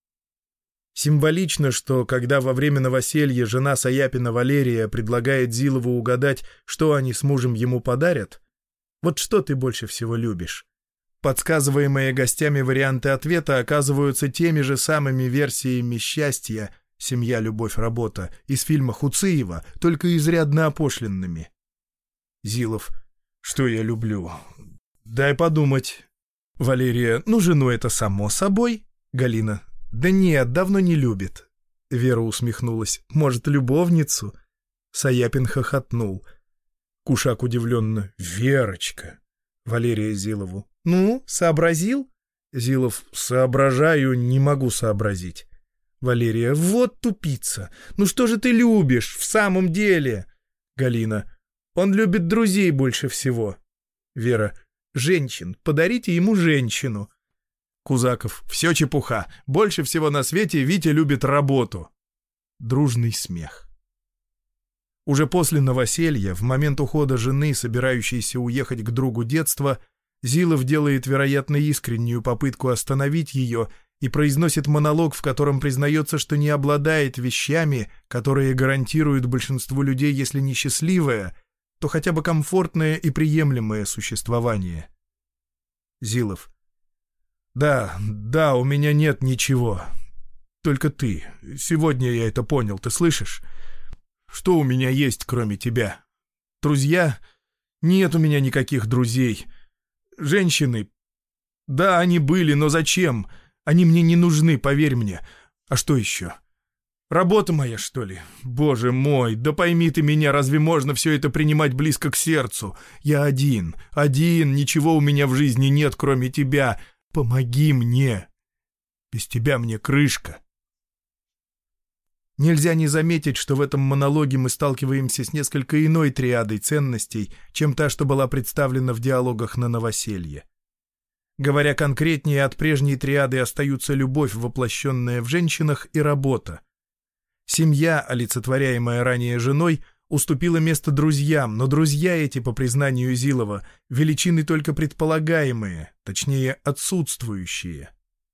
Speaker 1: Символично, что, когда во время новоселья жена Саяпина Валерия предлагает Зилову угадать, что они с мужем ему подарят, «Вот что ты больше всего любишь?» Подсказываемые гостями варианты ответа оказываются теми же самыми версиями счастья «Семья, любовь, работа» из фильма Хуциева, только изрядно опошленными. Зилов: «Что я люблю? Дай подумать». Валерия: «Ну, жену это само собой». Галина: «Да нет, давно не любит». Вера усмехнулась: «Может, любовницу?» Саяпин хохотнул. Кушак удивленно: «Верочка». Валерия Зилову: «Ну, сообразил?» Зилов: «Соображаю, не могу сообразить». Валерия: «Вот тупица! Ну что же ты любишь в самом деле?» Галина: «Он любит друзей больше всего». Вера: «Женщин, подарите ему женщину». Кузаков: «Все чепуха. Больше всего на свете Витя любит работу». Дружный смех. Уже после новоселья, в момент ухода жены, собирающейся уехать к другу детства, Зилов делает, вероятно, искреннюю попытку остановить ее и произносит монолог, в котором признается, что не обладает вещами, которые гарантируют большинству людей, если не счастливое, то хотя бы комфортное и приемлемое существование. Зилов: «Да, да, у меня нет ничего. Только ты. Сегодня я это понял, ты слышишь? Что у меня есть, кроме тебя? Друзья? Нет у меня никаких друзей. Женщины? Да, они были, но зачем? Они мне не нужны, поверь мне. А что еще? Работа моя, что ли? Боже мой, да пойми ты меня, разве можно все это принимать близко к сердцу? Я один, один, ничего у меня в жизни нет, кроме тебя. Помоги мне. Без тебя мне крышка. Нельзя не заметить, что в этом монологе мы сталкиваемся с несколько иной триадой ценностей, чем та, что была представлена в диалогах на новоселье. Говоря конкретнее, от прежней триады остаются любовь, воплощенная в женщинах, и работа. Семья, олицетворяемая ранее женой, уступила место друзьям, но друзья эти, по признанию Зилова, величины только предполагаемые, точнее, отсутствующие.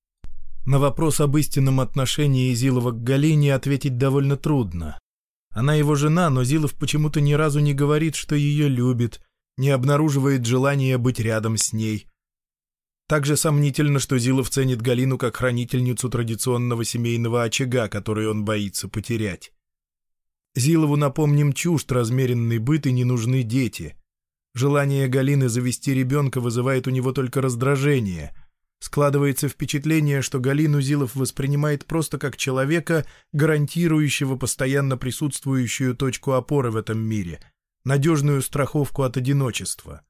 Speaker 1: На вопрос об истинном отношении Зилова к Галине ответить довольно трудно. Она его жена, но Зилов почему-то ни разу не говорит, что ее любит, не обнаруживает желания быть рядом с ней. Также сомнительно, что Зилов ценит Галину как хранительницу традиционного семейного очага, который он боится потерять. Зилову, напомним, чужд размеренный быт и не нужны дети. Желание Галины завести ребенка вызывает у него только раздражение. Складывается впечатление, что Галину Зилов воспринимает просто как человека, гарантирующего постоянно присутствующую точку опоры в этом мире, надежную страховку от одиночества.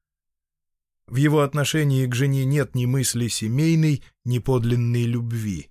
Speaker 1: В его отношении к жене нет ни мысли семейной, ни подлинной любви.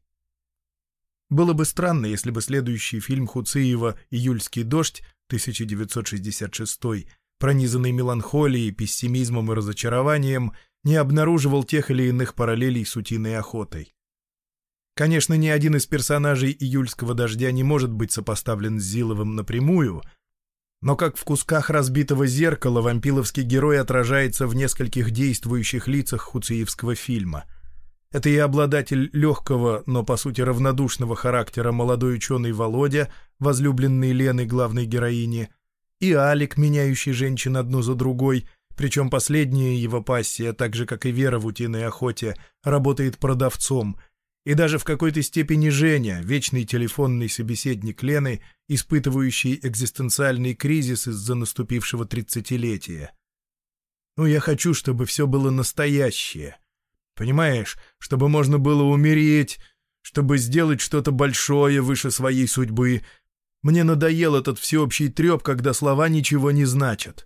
Speaker 1: Было бы странно, если бы следующий фильм Хуциева «Июльский дождь» тысяча девятьсот шестьдесят шестой, пронизанный меланхолией, пессимизмом и разочарованием, не обнаруживал тех или иных параллелей с «Утиной охотой». Конечно, ни один из персонажей «Июльского дождя» не может быть сопоставлен с Зиловым напрямую, но как в кусках разбитого зеркала вампиловский герой отражается в нескольких действующих лицах хуциевского фильма. Это и обладатель легкого, но по сути равнодушного характера молодой ученый Володя, возлюбленный Леной главной героини, и Алик, меняющий женщин одну за другой, причем последняя его пассия, так же как и Вера в «Утиной охоте», работает продавцом, и даже в какой-то степени Женя, вечный телефонный собеседник Лены, испытывающий экзистенциальный кризис из-за наступившего тридцатилетия. Ну, я хочу, чтобы все было настоящее. Понимаешь, чтобы можно было умереть, чтобы сделать что-то большое выше своей судьбы. Мне надоел этот всеобщий треп, когда слова ничего не значат.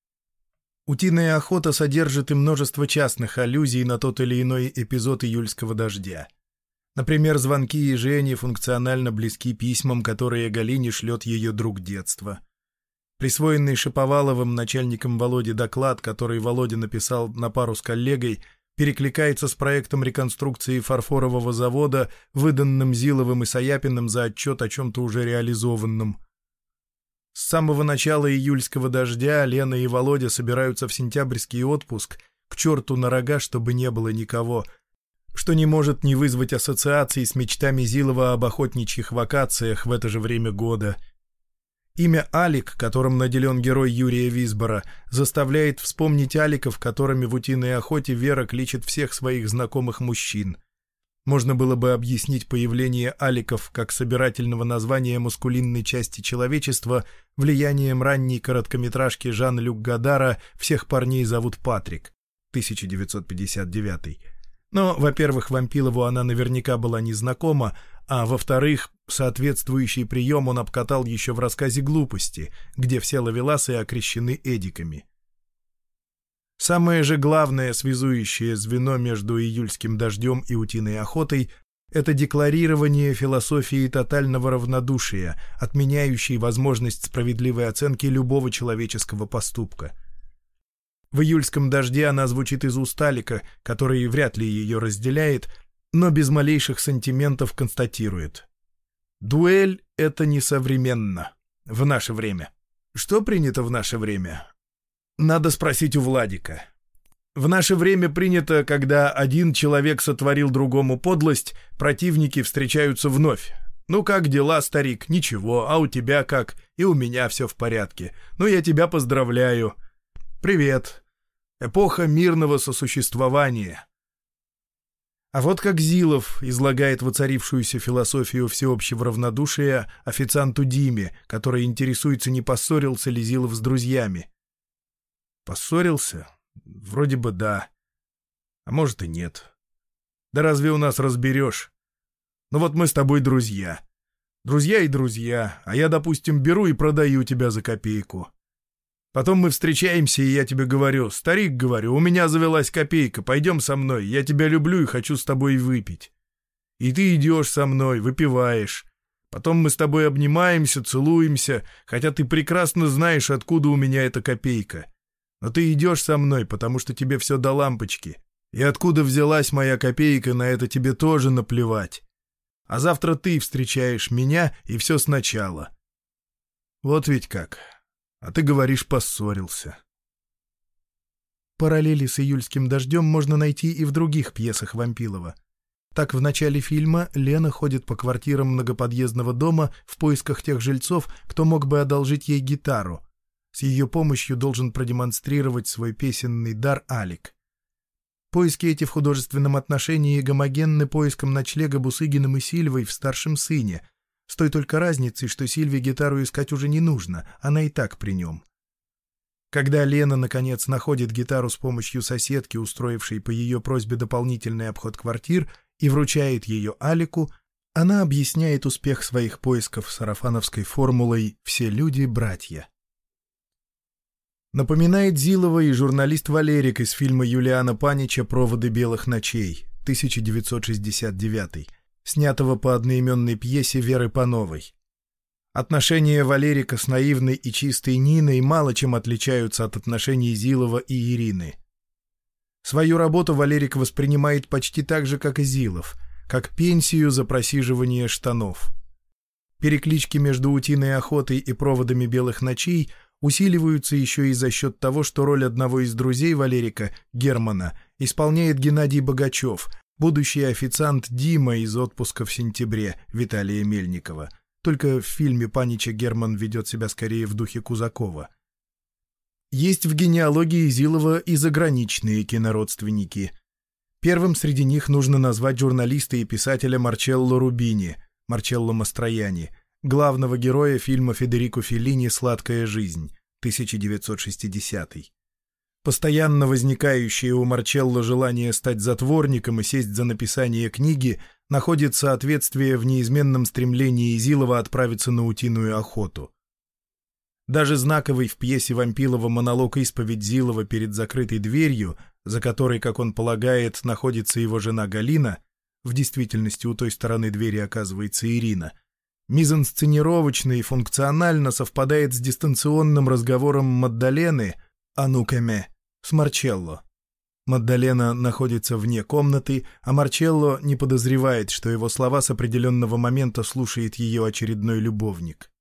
Speaker 1: «Утиная охота» содержит и множество частных аллюзий на тот или иной эпизод «Июльского дождя». Например, звонки и Жени функционально близки письмам, которые Галине шлет ее друг детства. Присвоенный Шаповаловым начальником Володе доклад, который Володя написал на пару с коллегой, перекликается с проектом реконструкции фарфорового завода, выданным Зиловым и Саяпиным за отчет о чем-то уже реализованном. С самого начала «Июльского дождя» Лена и Володя собираются в сентябрьский отпуск, к черту на рога, чтобы не было никого, что не может не вызвать ассоциаций с мечтами Зилова об охотничьих вакациях в это же время года. Имя Алик, которым наделен герой Юрия Висбора, заставляет вспомнить Аликов, которыми в «Утиной охоте» Вера кличет всех своих знакомых мужчин. Можно было бы объяснить появление Аликов как собирательного названия маскулинной части человечества влиянием ранней короткометражки Жан-Люк Годара «Всех парней зовут Патрик» тысяча девятьсот пятьдесят девятый. Но, во-первых, Вампилову она наверняка была незнакома, а, во-вторых, соответствующий прием он обкатал еще в рассказе «Глупости», где все ловеласы окрещены эдиками. Самое же главное связующее звено между «Июльским дождем» и «Утиной охотой» — это декларирование философии тотального равнодушия, отменяющей возможность справедливой оценки любого человеческого поступка. В «Июльском дожде» она звучит из уст Алика, который вряд ли ее разделяет, но без малейших сантиментов констатирует. Дуэль — это несовременно. В наше время. Что принято в наше время? Надо спросить у Владика. В наше время принято, когда один человек сотворил другому подлость, противники встречаются вновь. «Ну как дела, старик? Ничего. А у тебя как? И у меня все в порядке. Ну я тебя поздравляю. Привет. Эпоха мирного сосуществования». А вот как Зилов излагает воцарившуюся философию всеобщего равнодушия официанту Диме, который интересуется, не поссорился ли Зилов с друзьями. Поссорился? Вроде бы да. А может и нет. Да разве у нас разберешь? Ну вот мы с тобой друзья. Друзья и друзья, а я, допустим, беру и продаю тебя за копейку. Потом мы встречаемся, и я тебе говорю: старик, говорю, у меня завелась копейка, пойдем со мной, я тебя люблю и хочу с тобой выпить. И ты идешь со мной, выпиваешь. Потом мы с тобой обнимаемся, целуемся, хотя ты прекрасно знаешь, откуда у меня эта копейка. Но ты идешь со мной, потому что тебе все до лампочки. И откуда взялась моя копейка, на это тебе тоже наплевать. А завтра ты встречаешь меня, и все сначала. Вот ведь как. А ты говоришь, поссорился.
Speaker 2: Параллели с «Июльским дождем» можно найти и в других пьесах Вампилова. Так, в начале фильма Лена ходит по квартирам многоподъездного дома в поисках тех жильцов, кто мог бы одолжить ей гитару. С ее помощью должен продемонстрировать свой песенный дар Алик. Поиски эти в художественном отношении гомогенны поискам ночлега Бусыгиным и Сильвой в «Старшем сыне», с той только разницей, что Сильве гитару искать уже не нужно, она и так при нем. Когда Лена, наконец, находит гитару с помощью соседки, устроившей по ее просьбе дополнительный обход квартир, и вручает ее Алику, она объясняет успех своих поисков сарафановской формулой «все люди — братья». Напоминает Зилова и журналист Валерик из фильма Юлиана Панича «Проводы белых ночей» тысяча девятьсот шестьдесят девятый, снятого по одноименной пьесе Веры Пановой. Отношения Валерика с наивной и чистой Ниной мало чем отличаются от отношений Зилова и Ирины. Свою работу Валерик воспринимает почти так же, как и Зилов, как пенсию за просиживание штанов. Переклички между «Утиной охотой» и «Проводами белых ночей» усиливаются еще и за счет того, что роль одного из друзей Валерика, Германа, исполняет Геннадий Богачев, будущий официант Дима из «Отпуска в сентябре» Виталия Мельникова. Только в фильме Панича Герман ведет себя скорее в духе Кузакова. Есть в генеалогии Зилова и заграничные кинородственники. Первым среди них нужно назвать журналиста и писателя Марчелло Рубини, Марчелло Мастрояни, главного героя фильма Федерико Феллини «Сладкая жизнь» тысяча девятьсот шестидесятый. Постоянно возникающее у Марчелло желание стать затворником и сесть за написание книги находит соответствие в неизменном стремлении Зилова отправиться на утиную охоту. Даже знаковый в пьесе Вампилова монолог «Исповедь Зилова» перед закрытой дверью, за которой, как он полагает, находится его жена Галина, в действительности у той стороны двери оказывается Ирина, мизансценировочно и функционально совпадает с дистанционным разговором Маддалены «Анукеме» с Марчелло. Маддалена находится вне комнаты, а Марчелло не подозревает, что его слова с определенного момента слушает ее очередной любовник.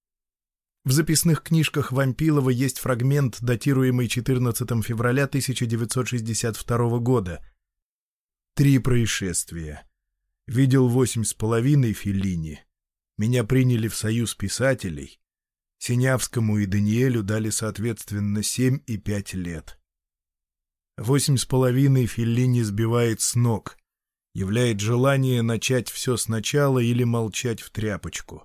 Speaker 2: В записных книжках Вампилова есть фрагмент, датируемый четырнадцатого февраля тысяча девятьсот шестьдесят второго года. «Три происшествия. Видел восемь с половиной Феллини. Меня приняли в союз писателей. Синявскому и Даниэлю дали, соответственно, семь и пять лет. Восемь с половиной Феллини сбивает с ног, являет желание начать все сначала или молчать в тряпочку.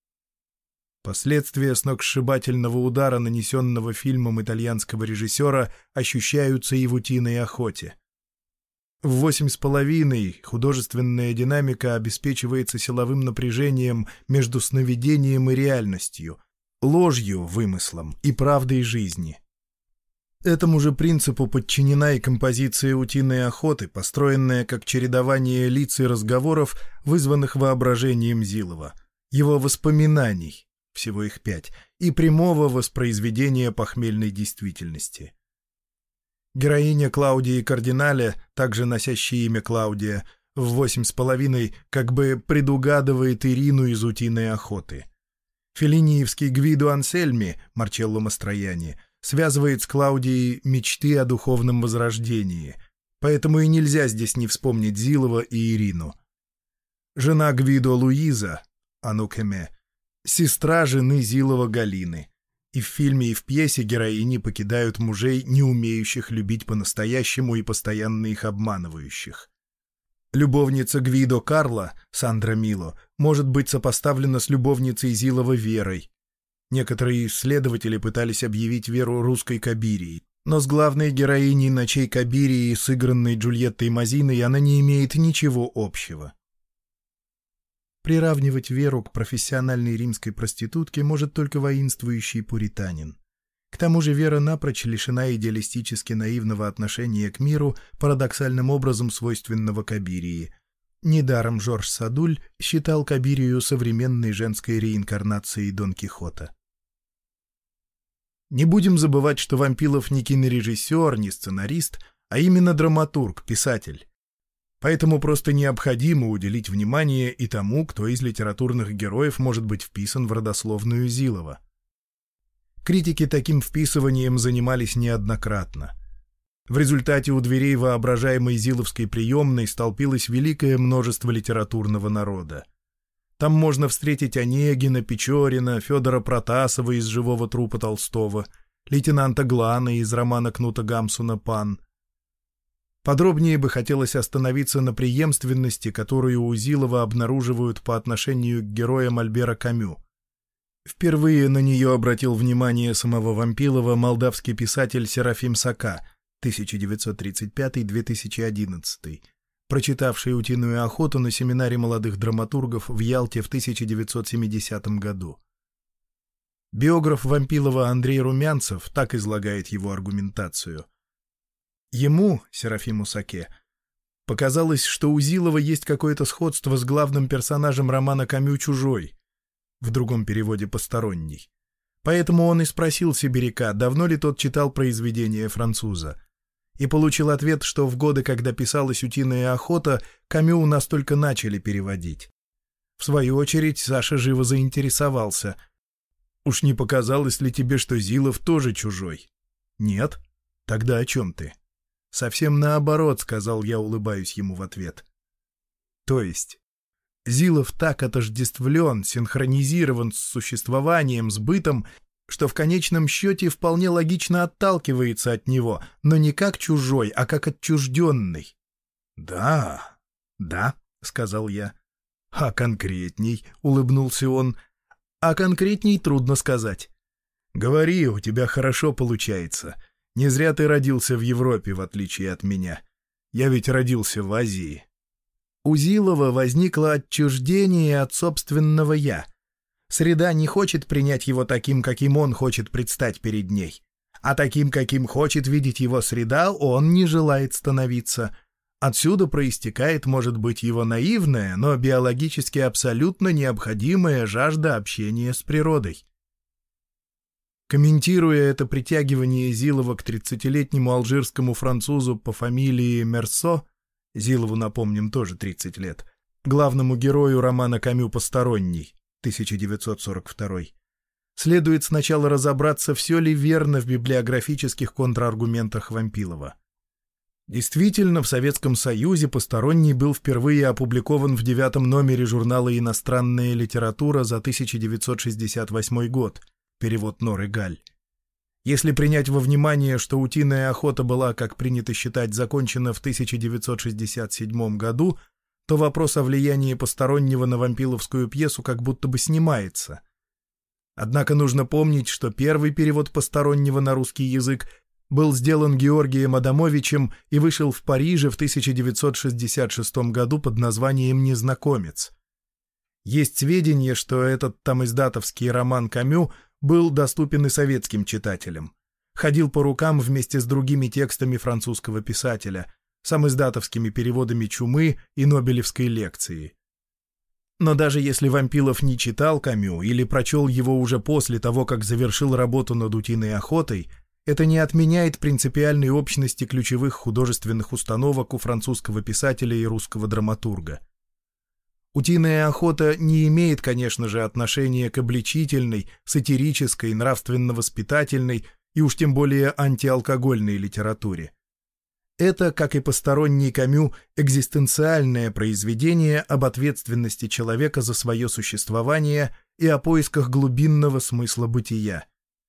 Speaker 2: Последствия сногсшибательного удара, нанесенного фильмом итальянского режиссера, ощущаются и в «Утиной охоте». В «Восемь с половиной» художественная динамика обеспечивается силовым напряжением между сновидением и реальностью, ложью, вымыслом и правдой жизни. Этому же принципу подчинена и композиция «Утиной охоты», построенная как чередование лиц и разговоров, вызванных воображением Зилова, его воспоминаний, всего их пять, и прямого воспроизведения похмельной действительности. Героиня Клаудии Кардинале, также носящая имя Клаудия, в «Восемь с половиной» как бы предугадывает Ирину из «Утиной охоты». Феллиниевский Гвидо Ансельми, Марчелло Мастрояни, связывает с Клаудией мечты о духовном возрождении, поэтому и нельзя здесь не вспомнить Зилова и Ирину. Жена Гвидо Луиза, Анукеме, сестра жены Зилова Галины, и в фильме, и в пьесе героини покидают мужей, не умеющих любить по-настоящему и постоянно их обманывающих. Любовница Гвидо Карла, Сандра Мило, может быть сопоставлена с любовницей Зилова Верой. Некоторые исследователи пытались объявить Веру русской Кабирией, но с главной героиней «Ночей Кабирии», сыгранной Джульеттой Мазиной, она не имеет ничего общего. приравнивать веру к профессиональной римской проститутке может только воинствующий пуританин. К тому же вера напрочь лишена идеалистически наивного отношения к миру, парадоксальным образом свойственного Кабирии. Недаром Жорж Садуль считал Кабирию современной женской реинкарнацией Дон Кихота. Не будем забывать, что Вампилов не кинорежиссер, не сценарист, а именно драматург, писатель. Поэтому просто необходимо уделить внимание и тому, кто из литературных героев может быть вписан в родословную Зилова. Критики таким вписыванием занимались неоднократно. В результате у дверей воображаемой Зиловской приемной столпилось великое множество литературного народа. Там можно встретить Онегина, Печорина, Федора Протасова из «Живого трупа» Толстого, лейтенанта Глана из романа Кнута Гамсуна «Пан». Подробнее бы хотелось остановиться на преемственности, которую у Зилова обнаруживают по отношению к героям Альбера Камю. Впервые на нее обратил внимание самого Вампилова молдавский писатель Серафим Сака, тысяча девятьсот тридцать пятый — две тысячи одиннадцатый, прочитавший «Утиную охоту» на семинаре молодых драматургов в Ялте в тысяча девятьсот семидесятом году. Биограф Вампилова Андрей Румянцев так излагает его аргументацию. Ему, Серафиму Саке, показалось, что у Зилова есть какое-то сходство с главным персонажем романа Камю «Чужой», в другом переводе «Посторонний». Поэтому он и спросил сибиряка, давно ли тот читал произведение француза, и получил ответ, что в годы, когда писалась «Утиная охота», Камю у нас только начали переводить. В свою очередь Саша живо заинтересовался. «Уж не показалось ли тебе, что Зилов тоже чужой?» «Нет». «Тогда о чем ты?» «Совсем наоборот», — сказал я, улыбаюсь ему в ответ. То есть Зилов так отождествлен, синхронизирован с существованием, с бытом, что в конечном счете вполне логично отталкивается от него, но не как чужой, а как отчужденный. «Да, да», — сказал я. «А конкретней?» — улыбнулся он. «А конкретней трудно сказать». «Говори, у тебя хорошо получается. Не зря ты родился в Европе, в отличие от меня. Я ведь родился в Азии». У Зилова возникло отчуждение от собственного «я». Среда не хочет принять его таким, каким он хочет предстать перед ней. А таким, каким хочет видеть его среда, он не желает становиться. Отсюда проистекает, может быть, его наивная, но биологически абсолютно необходимая жажда общения с природой. Комментируя это притягивание Зилова к тридцатилетнему алжирскому французу по фамилии Мерсо, Зилову, напомним, тоже тридцать лет, главному герою романа Камю «Посторонний», тысяча девятьсот сорок второй, следует сначала разобраться, все ли верно в библиографических контраргументах Вампилова. Действительно, в Советском Союзе «Посторонний» был впервые опубликован в девятом номере журнала «Иностранная литература» за тысяча девятьсот шестьдесят восьмой год, перевод Норы Галь. Если принять во внимание, что «Утиная охота» была, как принято считать, закончена в тысяча девятьсот шестьдесят седьмом году, то вопрос о влиянии Постороннего на вампиловскую пьесу как будто бы снимается. Однако нужно помнить, что первый перевод Постороннего на русский язык был сделан Георгием Адамовичем и вышел в Париже в тысяча девятьсот шестьдесят шестом году под названием «Незнакомец». Есть сведения, что этот там издатовский роман Камю был доступен и советским читателям. Ходил по рукам вместе с другими текстами французского писателя, самиздатовскими переводами «Чумы» и Нобелевской лекции. Но даже если Вампилов не читал Камю или прочел его уже после того, как завершил работу над «Утиной охотой», это не отменяет принципиальной общности ключевых художественных установок у французского писателя и русского драматурга. «Утиная охота» не имеет, конечно же, отношения к обличительной, сатирической, нравственно-воспитательной и уж тем более антиалкогольной литературе. Это, как и «Посторонний» Камю, экзистенциальное произведение об ответственности человека за свое существование и о поисках глубинного смысла бытия.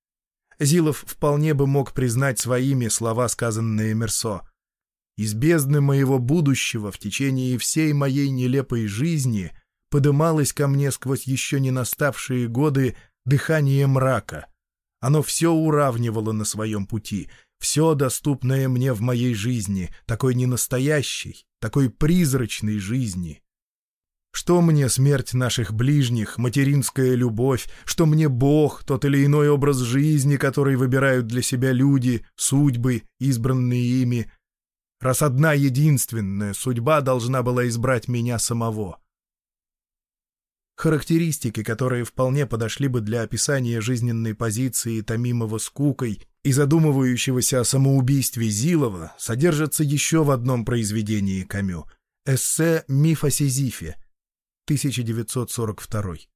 Speaker 2: Зилов вполне бы мог признать своими слова, сказанные Мерсо: «Из бездны моего будущего в течение всей моей нелепой жизни подымалось ко мне сквозь еще не наставшие годы дыхание мрака. Оно все уравнивало на своем пути, все доступное мне в моей жизни, такой ненастоящей, такой призрачной жизни». Что
Speaker 1: Что мне смерть наших ближних, материнская любовь, что мне Бог, тот или иной образ жизни, который выбирают для себя люди, судьбы, избранные ими, раз одна единственная судьба должна была избрать меня самого? Характеристики, которые вполне подошли бы для описания жизненной позиции томимого скукой и задумывающегося о самоубийстве Зилова, содержатся еще в одном произведении Камю — эссе «Миф о Сизифе», тысяча девятьсот сорок второй.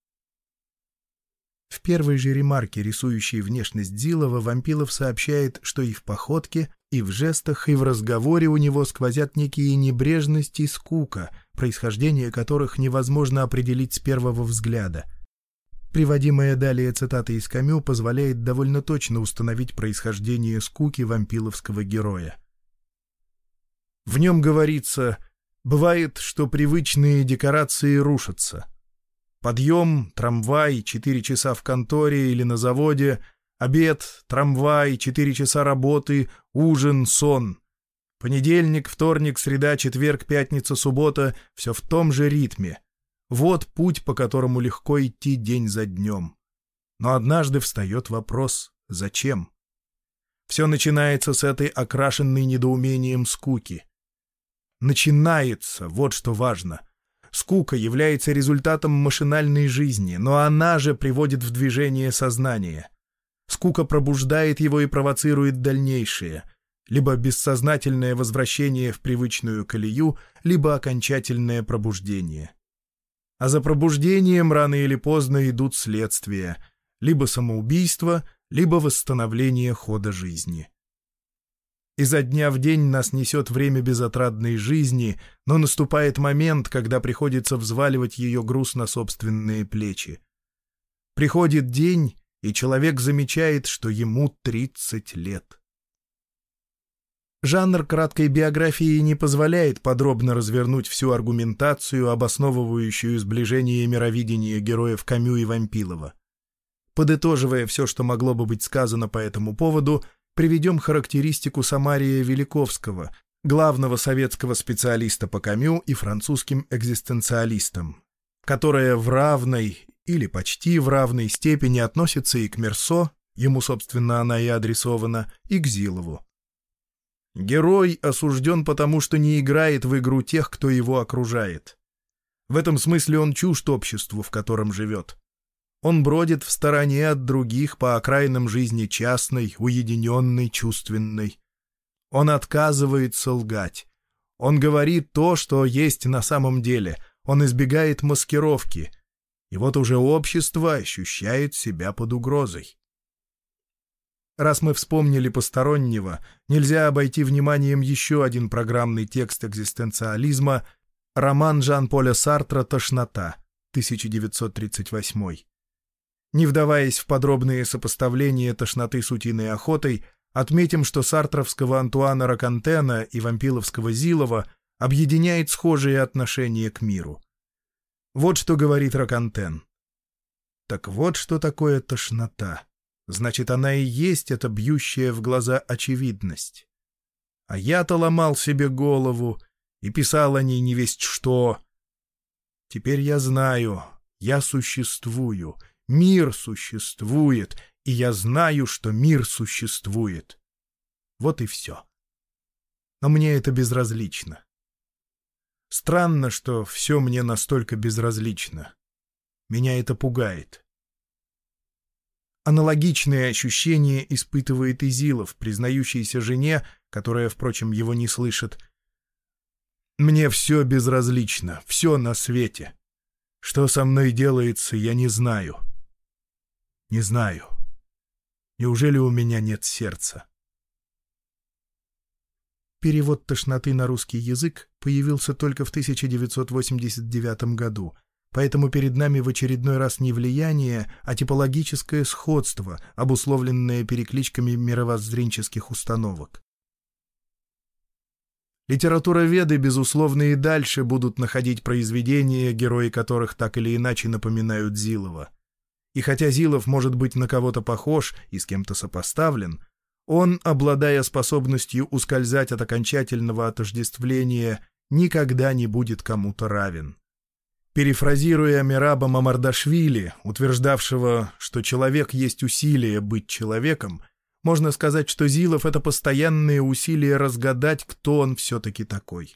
Speaker 1: В первой же ремарке, рисующей внешность Зилова, Вампилов сообщает, что и в походке, и в жестах, и в разговоре у него сквозят некие небрежность и скука, происхождение которых невозможно определить с первого взгляда. Приводимая далее цитата из Камю позволяет довольно точно установить происхождение скуки вампиловского героя. В нем говорится: «Бывает, что привычные декорации рушатся. Подъем, трамвай, четыре часа в конторе или на заводе, обед, трамвай, четыре часа работы, ужин, сон. Понедельник, вторник, среда, четверг, пятница, суббота — все в том же ритме. Вот путь, по которому легко идти день за днем. Но однажды встает вопрос: зачем? Все начинается с этой окрашенной недоумением скуки. Начинается, вот что важно. Скука является результатом машинальной жизни, но она же приводит в движение сознание. Скука пробуждает его и провоцирует дальнейшее, либо бессознательное возвращение в привычную колею, либо окончательное пробуждение. А за пробуждением рано или поздно идут следствия, либо самоубийство, либо восстановление хода жизни. Изо дня в день нас несет время безотрадной жизни, но наступает момент, когда приходится взваливать ее груз на собственные плечи. Приходит день, и человек замечает, что ему тридцать лет. Жанр краткой биографии не позволяет подробно развернуть всю аргументацию, обосновывающую сближение мировидения героев Камю и Вампилова. Подытоживая все, что могло бы быть сказано по этому поводу, приведем характеристику Самария Великовского, главного советского специалиста по Камю и французским экзистенциалистам, которая в равной или почти в равной степени относится и к Мерсо, ему, собственно, она и адресована, и к Зилову. Герой осужден потому, что не играет в игру тех, кто его окружает. В этом смысле он чужд обществу, в котором живет. Он бродит в стороне от других по окраинам жизни частной, уединенной, чувственной. Он отказывается лгать. Он говорит то, что есть на самом деле. Он избегает маскировки. И вот уже общество ощущает себя под угрозой. Раз мы вспомнили постороннего, нельзя обойти вниманием еще один программный текст экзистенциализма — роман Жан-Поля Сартра «Тошнота», тысяча девятьсот тридцать восьмой. Не вдаваясь в подробные сопоставления тошноты с утиной охотой, отметим, что сартровского Антуана Ракантена и вампиловского Зилова объединяет схожие отношения к миру. Вот что говорит Ракантен. Так вот что такое тошнота. Значит, она и есть эта бьющая в глаза очевидность. А я-то ломал себе голову и писал о ней невесть что. Теперь я знаю, я существую, мир существует, и я знаю, что мир существует. Вот и все. Но мне это безразлично. Странно, что все мне настолько безразлично. Меня это пугает. Аналогичные ощущения испытывает и Зилов, признающийся жене, которая, впрочем, его не слышит. «Мне все безразлично, все на свете. Что со мной делается, я не знаю. Не знаю. Неужели у меня нет сердца?» Перевод «Тошноты» на русский язык появился только в тысяча девятьсот восемьдесят девятом году, поэтому перед нами в очередной раз не влияние, а типологическое сходство, обусловленное перекличками мировоззренческих установок. Литературоведы, безусловно, и дальше будут находить произведения, герои которых так или иначе напоминают Зилова. И хотя Зилов может быть на кого-то похож и с кем-то сопоставлен, он, обладая способностью ускользать от окончательного отождествления, никогда не будет кому-то равен. Перефразируя Мераба Мамардашвили, утверждавшего, что человек есть усилие быть человеком, можно сказать, что Зилов — это постоянные усилия разгадать, кто он все-таки такой.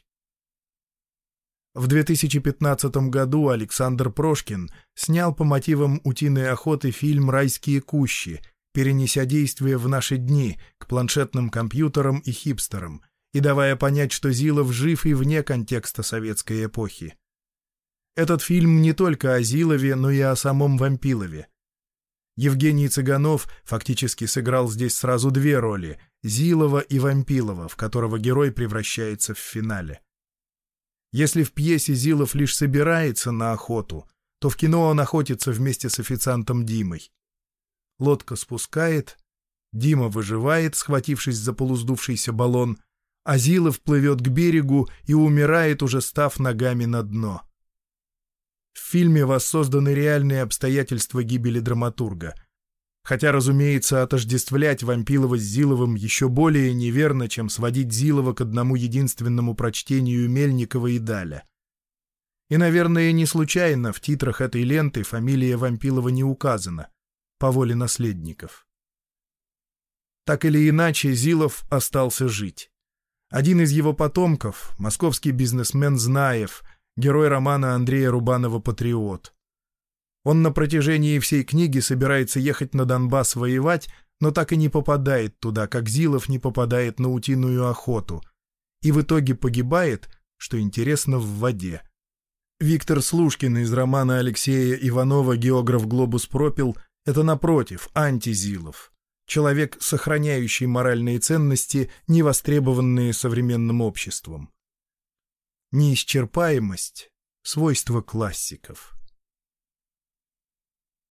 Speaker 1: В две тысячи пятнадцатом году Александр Прошкин снял по мотивам «Утиной охоты» фильм «Райские кущи», перенеся действие в наши дни к планшетным компьютерам и хипстерам и давая понять, что Зилов жив и вне контекста советской эпохи. Этот фильм не только о Зилове, но и о самом Вампилове. Евгений Цыганов фактически сыграл здесь сразу две роли — Зилова и Вампилова, в которого герой превращается в финале. Если в пьесе Зилов лишь собирается на охоту, то в кино он охотится вместе с официантом Димой. Лодка спускает, Дима выживает, схватившись за полуздувшийся баллон, а Зилов плывет к берегу и умирает, уже став ногами на дно. В фильме воссозданы реальные обстоятельства гибели драматурга. Хотя, разумеется, отождествлять Вампилова с Зиловым еще более неверно, чем сводить Зилова к одному единственному прочтению Мельникова и Даля. И, наверное, не случайно в титрах этой ленты фамилия Вампилова не указана, по воле наследников. Так или иначе, Зилов остался жить. Один из его потомков, московский бизнесмен Знаев, герой романа Андрея Рубанова «Патриот». Он на протяжении всей книги собирается ехать на Донбасс воевать, но так и не попадает туда, как Зилов не попадает на утиную охоту, и в итоге погибает, что интересно, в воде. Виктор Слушкин из романа Алексея Иванова «Географ Глобус пропил» — это, напротив, антизилов. Человек, сохраняющий моральные ценности, не востребованные современным обществом. Неисчерпаемость — свойство классиков.